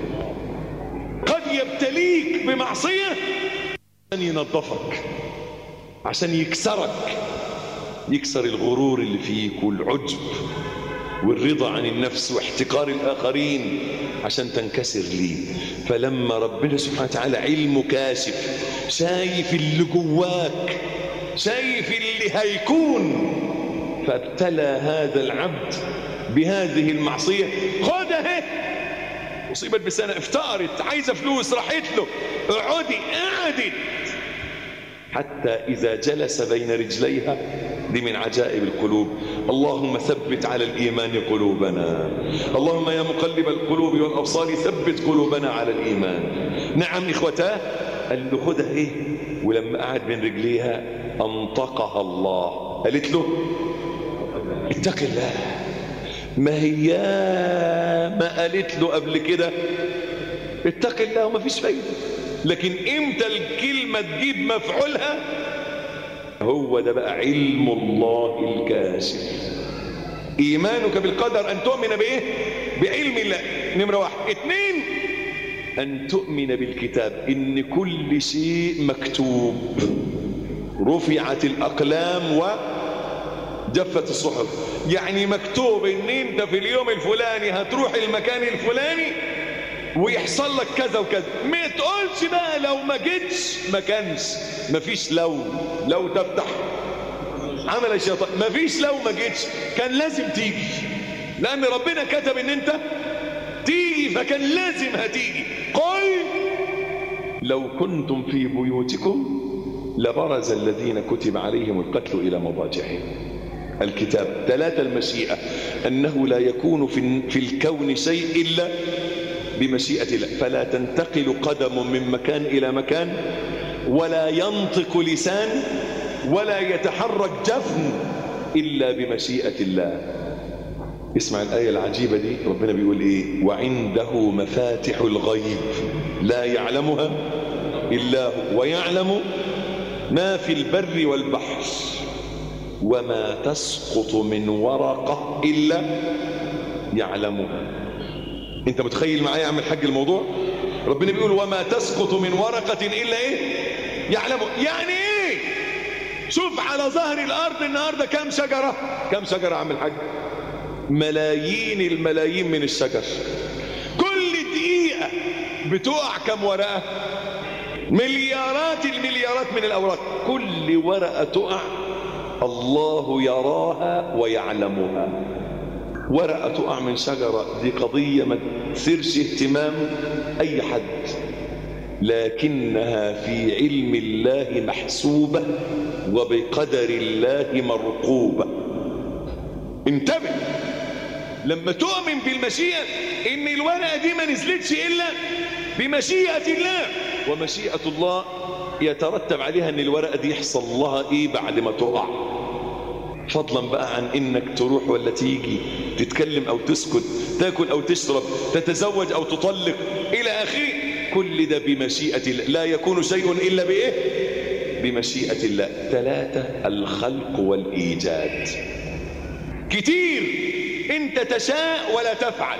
قد يبتليك بمعصية عشان ينظفك، عشان يكسرك، يكسر الغرور اللي فيك والعجب والرضا عن النفس واحتقار الآخرين عشان تنكسر ليه. فلما ربنا سبحانه وتعالى علمه كاشف، شايف اللي جواك، شايف اللي هيكون، فابتلى هذا العبد بهذه المعصية. خدها، أصيبت بسنة، افتقرت، عايزة فلوس، راحت له، اقعدي، قعدت، حتى إذا جلس بين رجليها. دي من عجائب القلوب. اللهم ثبت على الإيمان قلوبنا. اللهم يا مقلب القلوب والأبصار ثبت قلوبنا على الإيمان. نعم إخوتاه، قال له خدها إيه؟ ولما قعد بين رجليها أنطقها الله. قالت له اتق الله. ما هي ما قالت له قبل كده اتق الله وما فيش فايدة، لكن امتى الكلمة تجيب مفعولها؟ هو ده بقى علم الله الكاشف. إيمانك بالقدر أن تؤمن بإيه؟ بعلم الله، نمرة 1. 2 أن تؤمن بالكتاب، إن كل شيء مكتوب. رفعت الأقلام وجفت الصحف. يعني مكتوب إن أنت في اليوم الفلاني هتروح المكان الفلاني ويحصل لك كذا وكذا. ما تقولش بقى لو ما جيتش ما كانش. ما فيش لو تفتح عمل الشيطان. ما فيش لو ما جيتش، كان لازم تيجي، لأن ربنا كتب إن أنت تيجي، فكان لازم هتيجي. قل لو كنتم في بيوتكم لبرز الذين كتب عليهم القتل إلى مضاجعهم. الكتاب. 3 المشيئة، أنه لا يكون في الكون شيء إلا بمشيئة الله، فلا تنتقل قدم من مكان إلى مكان، ولا ينطق لسان، ولا يتحرك جفن إلا بمشيئة الله. اسمع الآية العجيبة دي، ربنا بيقول إيه؟ وعنده مفاتح الغيب لا يعلمها إلا هو، ويعلم ما في البر والبحر، وما تسقط من ورقة إلا يعلمها. انت متخيل معايا يا عم الحاج الموضوع؟ ربنا بيقول وما تسقط من ورقة إلا إيه؟ يعلمه. يعني إيه؟ شوف على ظهر الأرض النهاردة كم شجرة؟ كم شجرة يا عم الحاج؟ ملايين الملايين من الشجر. كل دقيقة بتقع كم ورقة؟ مليارات المليارات من الأوراق. كل ورقة تقع الله يراها ويعلمها. ورقة تقع من شجرة دي قضية ما تثيرش اهتمام أي حد. لكنها في علم الله محسوبة وبقدر الله مرقوبة. انتبه لما تؤمن بالمشيئة ان الورقة دي ما نزلتش الا بمشيئة الله، ومشيئة الله يترتب عليها ان الورقة دي يحصل لها ايه بعد ما تقع، فضلا بقى عن انك تروح ولا تيجي، تتكلم او تسكت، تاكل او تشرب، تتزوج او تطلق الى اخره، كل ده بمشيئة الله. لا يكون شيء الا بايه؟ بمشيئة الله. 3 الخلق والايجاد. كتير انت تشاء ولا تفعل،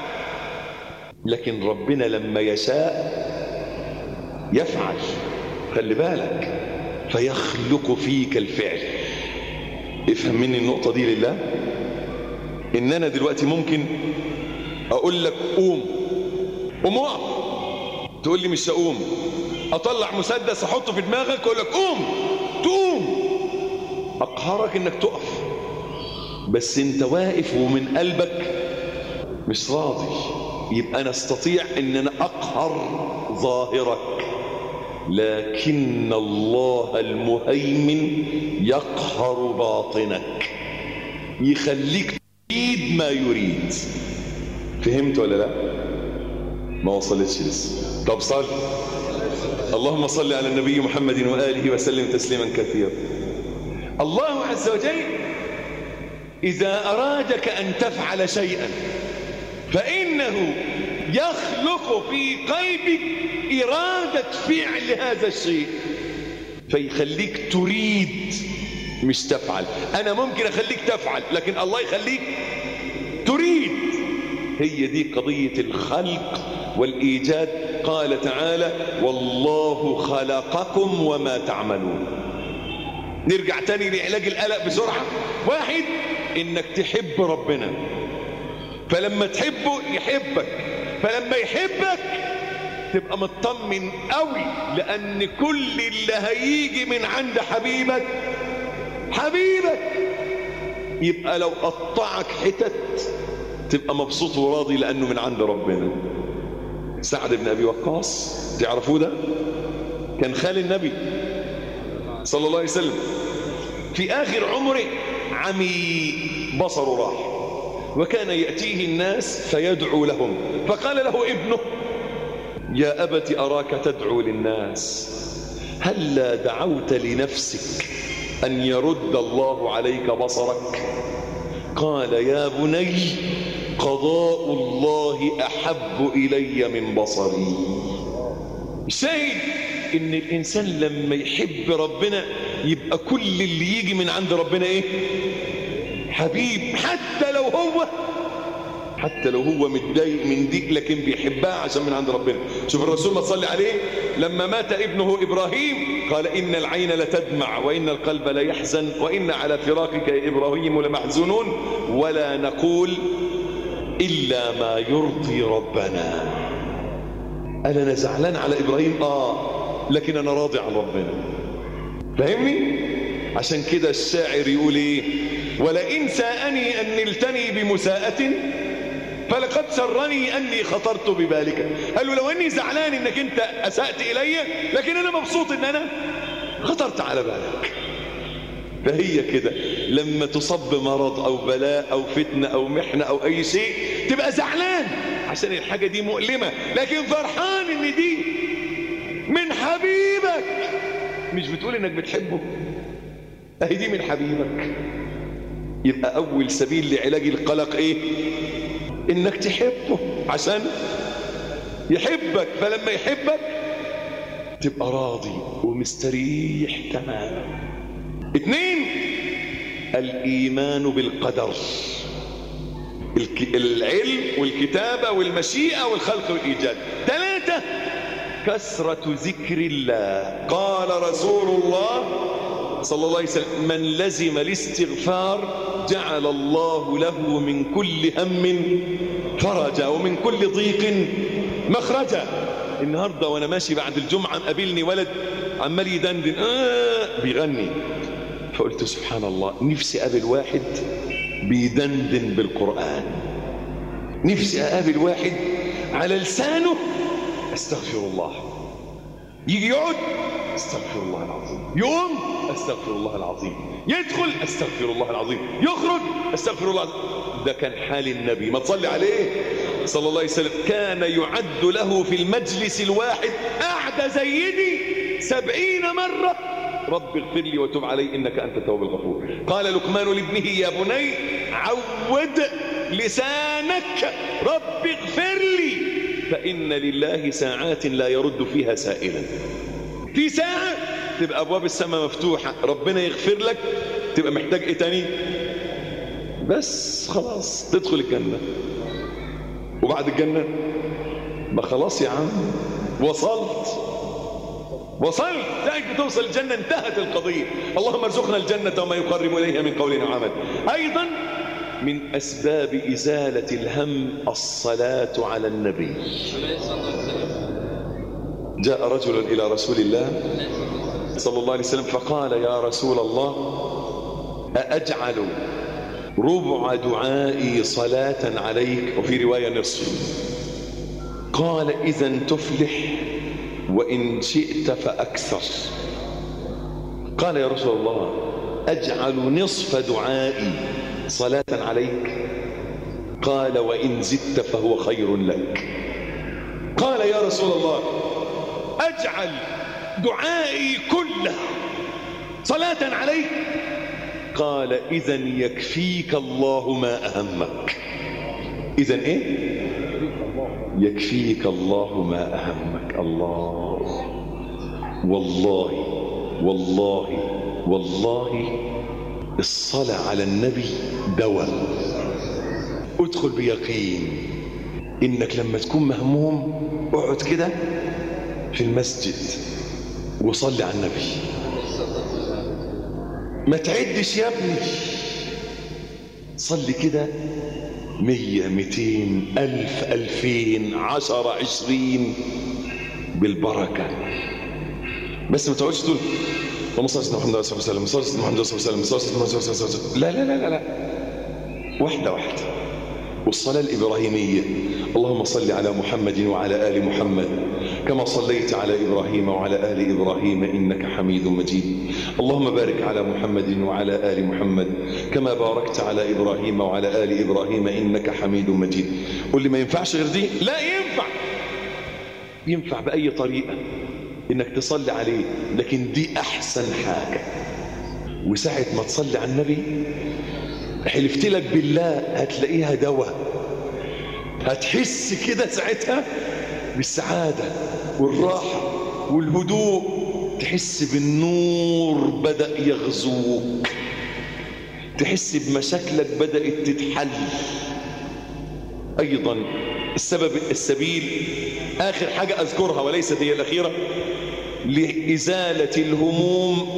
لكن ربنا لما يشاء يفعل، خلي بالك، فيخلق فيك الفعل. افهم مني النقطة دي لله، ان انا دلوقتي ممكن اقول لك قوم اقف، تقول لي مش هقوم، اطلع مسدس احطه في دماغك اقول لك قوم، تقوم، اقهرك انك تقف، بس انت واقف ومن قلبك مش راضي، يبقى انا استطيع ان انا اقهر ظاهرك، لكن الله المهيمن يقهر باطنك، يخليك تريد ما يريد. فهمت ولا لا؟ ما وصلتش لسه. طب صل. اللهم صل على النبي محمد وآله وسلم تسليما كثيرا. الله عز وجل إذا أرادك أن تفعل شيئا فإنه يخلق في قلبك إرادة فعل هذا الشيء، فيخليك تريد مش تفعل. أنا ممكن أخليك تفعل، لكن الله يخليك تريد. هي دي قضية الخلق والإيجاد. قال تعالى والله خلقكم وما تعملون. نرجع تاني لعلاج القلق بسرعة. 1 إنك تحب ربنا، فلما تحبه يحبك، فلما يحبك تبقى مطمن قوي، لأن كل اللي هيجي من عند حبيبك يبقى لو قطعك حتت تبقى مبسوط وراضي لأنه من عند ربنا. سعد بن أبي وقاص تعرفوه ده؟ كان خال النبي صلى الله عليه وسلم. في آخر عمره عمي، بصره راح، وكان يأتيه الناس فيدعو لهم، فقال له ابنه يا أبت أراك تدعو للناس، هلا دعوت لنفسك أن يرد الله عليك بصرك؟ قال يا بني قضاء الله أحب إلي من بصري. شاهد إن الإنسان لما يحب ربنا يبقى كل اللي يجي من عند ربنا إيه؟ حبيب، حتى لو هو متضايق من دي، لكن بيحبها عشان من عند ربنا. شوف الرسول ما صلى عليه لما مات ابنه إبراهيم قال إن العين لتدمع وإن القلب ليحزن وإن على فراقك يا إبراهيم لمحزونون ولا نقول إلا ما يرضي ربنا. أنا زعلان على إبراهيم لكن أنا راضي عن ربنا. فاهمني؟ عشان كده الشاعر يقول إيه؟ ولئن ساءني أن نلتني بمساءة فلقد سرني أني خطرت ببالك. قال له لو أني زعلان أنك أنت أسأت إلي، لكن أنا مبسوط أن أنا خطرت على بالك. فهي كده لما تصب مرض أو بلاء أو فتنة أو محنة أو أي شيء تبقى زعلان عشان الحاجة دي مؤلمة، لكن فرحان أن دي من حبيبك. مش بتقول أنك بتحبه، أهي دي من حبيبك. يبقى أول سبيل لعلاج القلق إيه؟ إنك تحبه عشان يحبك، فلما يحبك تبقى راضي ومستريح تماما. 2 الإيمان بالقدر، العلم والكتابة والمشيئة والخلق والإيجاد. 3 كثرة ذكر الله. قال رسول الله صلى الله عليه وسلم من لزم الاستغفار جعل الله له من كل هم فرجا ومن كل ضيق مخرجا. النهاردة وانا ماشي بعد الجمعة قابلني ولد عمال يدندن بيغني، فقلت سبحان الله، نفسي اقابل واحد بيدندن بالقرآن، نفسي اقابل واحد على لسانه استغفر الله يجي يقعد استغفر الله العظيم، يقوم استغفر الله العظيم، يدخل استغفر الله العظيم، يخرج استغفر الله العظيم. ده كان حال النبي، ما تصلي عليه صلى الله عليه وسلم. كان يعد له في المجلس الواحد قعدة زيدي 70 مرة رب اغفر لي وتب علي إنك أنت التواب الغفور. قال لقمان لابنه يا بني عود لسانك رب اغفر لي فإن لله ساعات لا يرد فيها سائلا. في ساعة تبقى أبواب السماء مفتوحة ربنا يغفر لك، تبقى محتاج إيه تاني؟ بس خلاص تدخل الجنة. وبعد الجنة ما خلاص يا عم وصلت دعك بتوصل الجنة، انتهت القضية. اللهم ارزقنا الجنة وما يقرب إليها من قول وعمل. أيضا من أسباب إزالة الهم الصلاة على النبي. جاء رجل إلى رسول الله صلى الله عليه وسلم فقال يا رسول الله أأجعل ربع دعائي صلاة عليك، وفي رواية نصف؟ قال إذن تفلح وإن شئت فأكثر. قال يا رسول الله أجعل نصف دعائي صلاة عليك؟ قال وإن زدت فهو خير لك. قال يا رسول الله أجعل دعائي كله صلاة عليك؟ قال إذن يكفيك الله ما أهمك. إذن إيه؟ يكفيك الله ما أهمك. الله والله والله والله الصلاة على النبي دواء. ادخل بيقين إنك لما تكون مهموم اقعد كده في المسجد وصلي على النبي. ما تعدش يا ابني، صلي كده 100 200 1000 2000 10 20 بالبركة. بس ما تقعدش تقول اللهم صل على محمد صلى الله عليه وسلم، صلى على محمد صلى الله عليه وسلم. لا لا لا لا، واحدة واحدة. والصلاة الإبراهيمية اللهم صل على محمد وعلى آل محمد كما صليت على إبراهيم وعلى آل إبراهيم إنك حميد مجيد. اللهم بارك على محمد وعلى آل محمد كما باركت على إبراهيم وعلى آل إبراهيم إنك حميد مجيد. قل لي ما ينفعش غير دي؟ لا ينفع بأي طريقة إنك تصلي عليه، لكن دي أحسن حاجة. وساعة ما تصلي على النبي حلفت لك بالله هتلاقيها دواء. هتحس كده ساعتها بالسعادة والراحة والهدوء، تحس بالنور بدأ يغزوك، تحس بمشاكلك بدأت تتحل. أيضا السبيل آخر حاجة أذكرها وليست هي الأخيرة لإزالة الهموم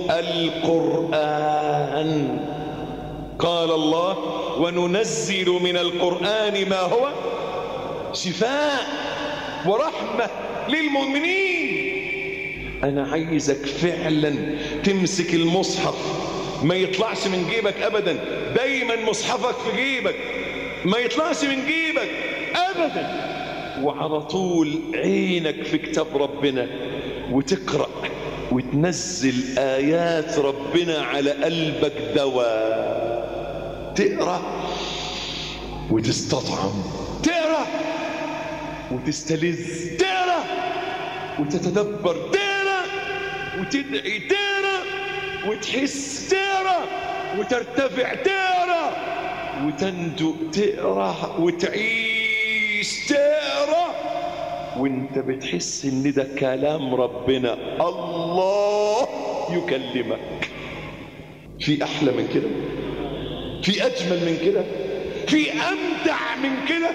القرآن. قال الله وننزل من القرآن ما هو شفاء ورحمة للمؤمنين. أنا عايزك فعلا تمسك المصحف ما يطلعش من جيبك أبدا، دايما مصحفك في جيبك ما يطلعش من جيبك أبدا، وعلى طول عينك في كتاب ربنا وتقرأ وتنزل آيات ربنا على قلبك دواء. تقرأ وتستطعم، تقرأ وتستلذ، تقرأ وتتدبر، تقرأ وتدعي، تقرأ وتحس، تقرأ وترتفع، تقرأ وتندق، تقرأ وتعيش، تقرأ وانت بتحس ان ده كلام ربنا، الله يكلمك. في احلى من كده؟ في اجمل من كده؟ في امتع من كده؟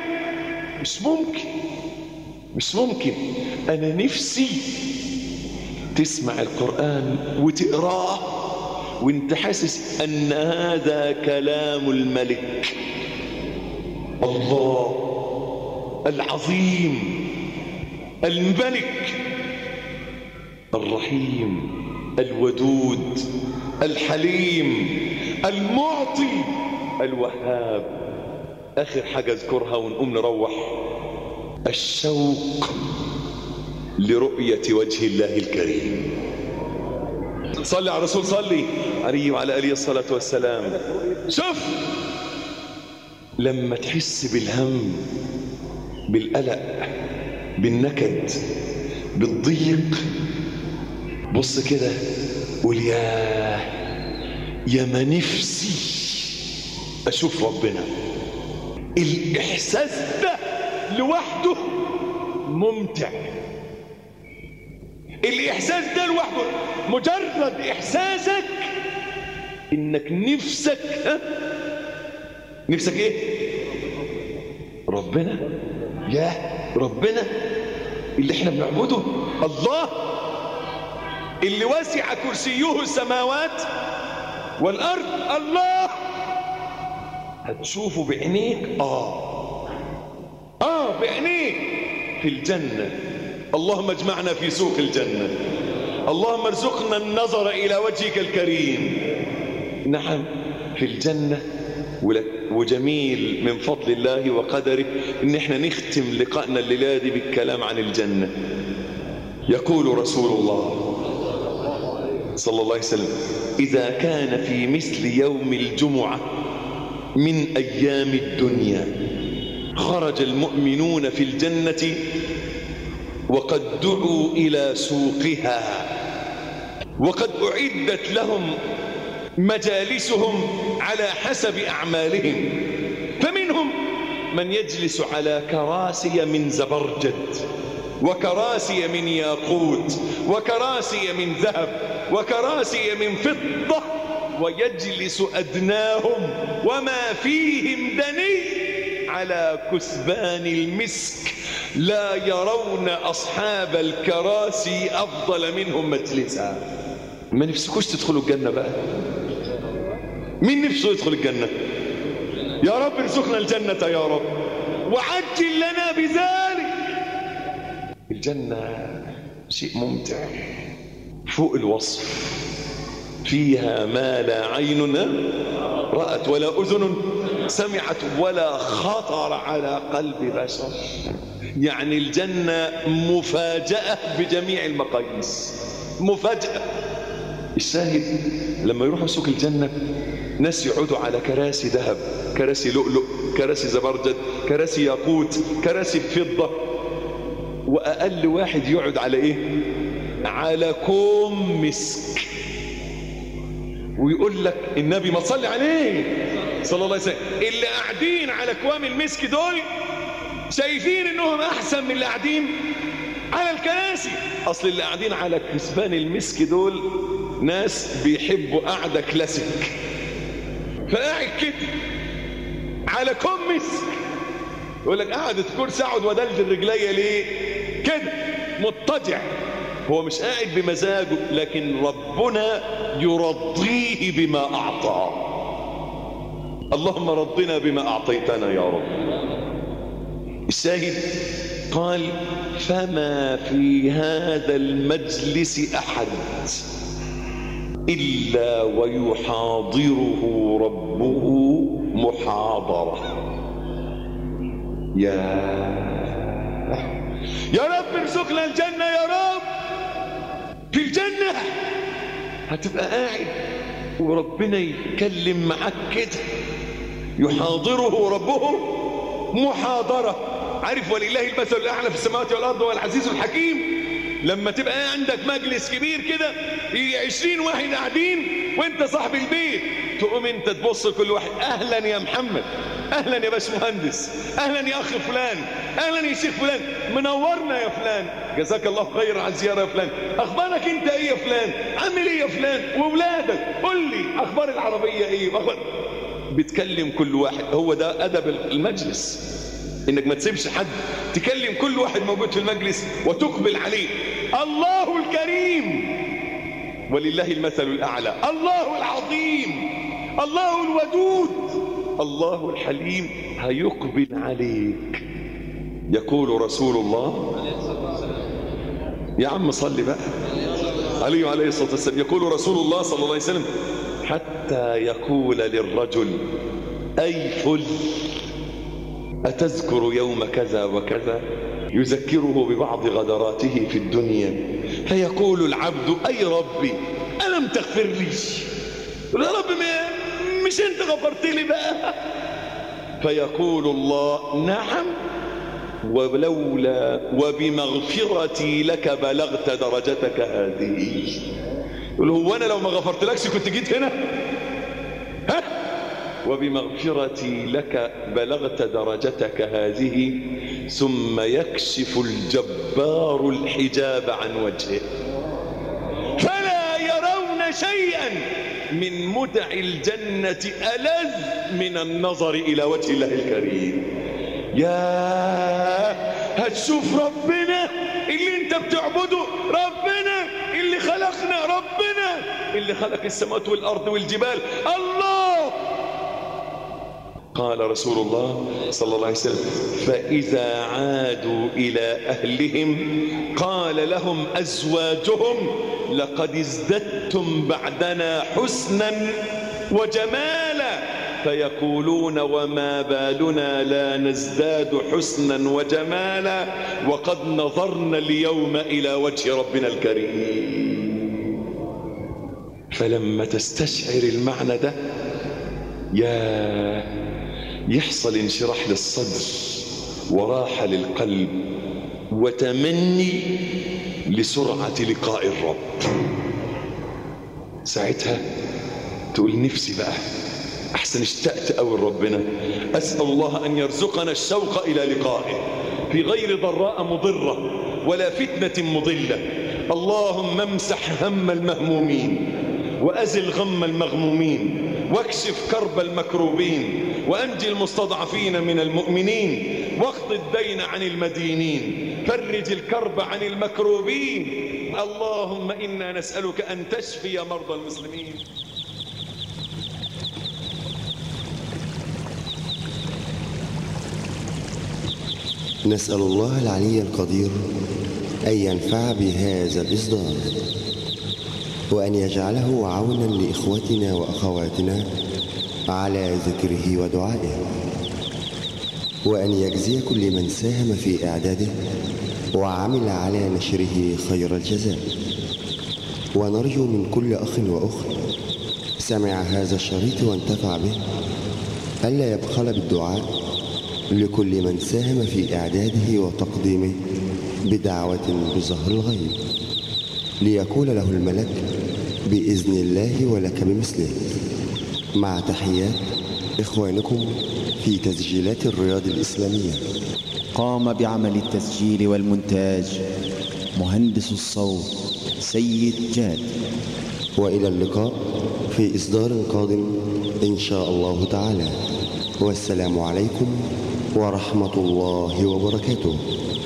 مش ممكن. انا نفسي تسمع القرآن وتقراه وانت حاسس ان هذا كلام الملك، الله العظيم الملك الرحيم الودود الحليم المعطي الوهاب. آخر حاجة اذكرها ونقوم نروح، الشوق لرؤية وجه الله الكريم. صلي على الرسول، صلي عليه وعلى آله الصلاة والسلام. شوف لما تحس بالهم، بالقلق، بالنكد، بالضيق، بص كده قول يا ما نفسي اشوف ربنا. الاحساس ده لوحده ممتع. الاحساس ده لوحده، مجرد احساسك انك نفسك ايه؟ ربنا. يا ربنا اللي احنا بنعبده، الله اللي وسع كرسيه السماوات والارض، الله هتشوفه بعينيك. بعينيك في الجنة. اللهم اجمعنا في سوق الجنة. اللهم ارزقنا النظر إلى وجهك الكريم. نعم في الجنة. وجميل من فضل الله وقدره ان احنا نختم لقاءنا الليلة دي بالكلام عن الجنة. يقول رسول الله صلى الله عليه وسلم: إذا كان في مثل يوم الجمعة من أيام الدنيا خرج المؤمنون في الجنة وقد دعوا إلى سوقها، وقد أعدت لهم مجالسهم على حسب أعمالهم، فمنهم من يجلس على كراسي من زبرجد، وكراسي من ياقوت، وكراسي من ذهب، وكراسي من فضة، ويجلس أدناهم وما فيهم دني على كثبان المسك، لا يرون أصحاب الكراسي أفضل منهم مجلسا. ما نفسكوش تدخلوا الجنة بقى؟ مين نفسه يدخل الجنة؟ يا رب ارزقنا الجنة يا رب، وعجل لنا بذلك. الجنة شيء ممتع فوق الوصف، فيها ما لا عين رأت ولا أذن سمعت ولا خطر على قلب بشر. يعني الجنة مفاجأة بجميع المقاييس، مفاجأة. الشاهد لما يروحوا سوق الجنة ناس يقعدوا على كراسي ذهب، كراسي لؤلؤ، كراسي زبرجد، كراسي ياقوت، كراسي فضة، وأقل واحد يقعد على إيه؟ على كوم مسك. ويقول لك النبي ما تصلي عليه صلى الله عليه وسلم: اللي قاعدين على كوام المسك دول شايفين انهم احسن من اللي قاعدين على الكراسي. اصل اللي قاعدين على كثبان المسك دول ناس بيحبوا قعده كلاسيك، فقاعد كده على كوم مسك. يقول لك قعدة كرسي اقعد ودلدل رجليا ليه كده مضطجع. هو مش قاعد بمزاجه، لكن ربنا يرضيه بما أعطى. اللهم رضنا بما أعطيتنا يا رب. الشاهد قال: فما في هذا المجلس أحد إلا ويحاضره ربه محاضرة. يا رب ارزقنا الجنة يا رب. في الجنة هتبقى قاعد وربنا يتكلم معاك كده، يحاضره ربه محاضرة. عارف ولله المثل الأعلى في السماوات والأرض والعزيز الحكيم. لما تبقى عندك مجلس كبير كده يجي 20 واحد قاعدين وانت صاحب البيت، تقوم انت تبص لكل واحد: اهلا يا محمد، اهلا يا باشمهندس، اهلا يا اخ فلان، اهلا يا شيخ فلان، منورنا يا فلان، جزاك الله خير على الزياره يا فلان، اخبارك انت ايه يا فلان، عامل ايه يا فلان، واولادك قول لي اخبار العربيه ايه، بتكلم كل واحد. هو ده ادب المجلس، انك ما تسيبش حد، تكلم كل واحد موجود في المجلس وتقبل عليه. الله الكريم ولله المثل الأعلى، الله العظيم، الله الودود، الله الحليم هيقبل عليك. يقول رسول الله، يا عم صلي بقى عليه وعليه الصلاة والسلام، يقول رسول الله صلى الله عليه وسلم: حتى يقول للرجل: أي فل أتذكر يوم كذا وكذا؟ يذكره ببعض غدراته في الدنيا، فيقول العبد: أي ربي ألم تغفر لي؟ يقول: يا رب مش أنت غفرت لي بقى؟ فيقول الله: نعم، ولولا وبمغفرتي لك بلغت درجتك هذه. يقول: هو أنا لو ما غفرت لكش كنت جيت هنا؟ ها؟ وبمغفرتي لك بلغت درجتك هذه. ثم يكشف الجبار الحجاب عن وجهه فلا يرون شيئا من متع الجنة ألذ من النظر إلى وجه الله الكريم. يا هتشوف ربنا اللي انت بتعبده، ربنا اللي خلقنا، ربنا اللي خلق السماوات والأرض والجبال، الله. قال رسول الله صلى الله عليه وسلم: فإذا عادوا إلى أهلهم قال لهم أزواجهم: لقد ازددتم بعدنا حسنا وجمالا. فيقولون: وما بالنا لا نزداد حسنا وجمالا وقد نظرنا اليوم إلى وجه ربنا الكريم. فلما تستشعر المعنى ده يحصل انشراح للصدر وراحة للقلب وتمني لسرعة لقاء الرب. ساعتها تقول: نفسي بقى أحسن اشتقت أوي لربنا. أسأل الله أن يرزقنا الشوق إلى لقائه في غير ضراء مضرة ولا فتنة مضلة. اللهم امسح هم المهمومين وأزل غم المغمومين واكشف كرب المكروبين وأنجي المستضعفين من المؤمنين واقض الدين عن المدينين فرج الكرب عن المكروبين. اللهم إنا نسألك أن تشفي مرضى المسلمين. نسأل الله العلي القدير أن ينفع بهذا الإصدار وأن يجعله عونا لإخوتنا وأخواتنا على ذكره ودعائه، وأن يجزي كل من ساهم في إعداده وعمل على نشره خير الجزاء. ونرجو من كل أخ وأخت سمع هذا الشريط وانتفع به ألا يبخل بالدعاء لكل من ساهم في إعداده وتقديمه بدعوة بظهر الغيب ليقول له الملك بإذن الله ولك بمثله. مع تحيات إخوانكم في تسجيلات الرياض الإسلامية. قام بعمل التسجيل والمونتاج مهندس الصوت سيد جاد. وإلى اللقاء في إصدار قادم إن شاء الله تعالى، والسلام عليكم ورحمة الله وبركاته.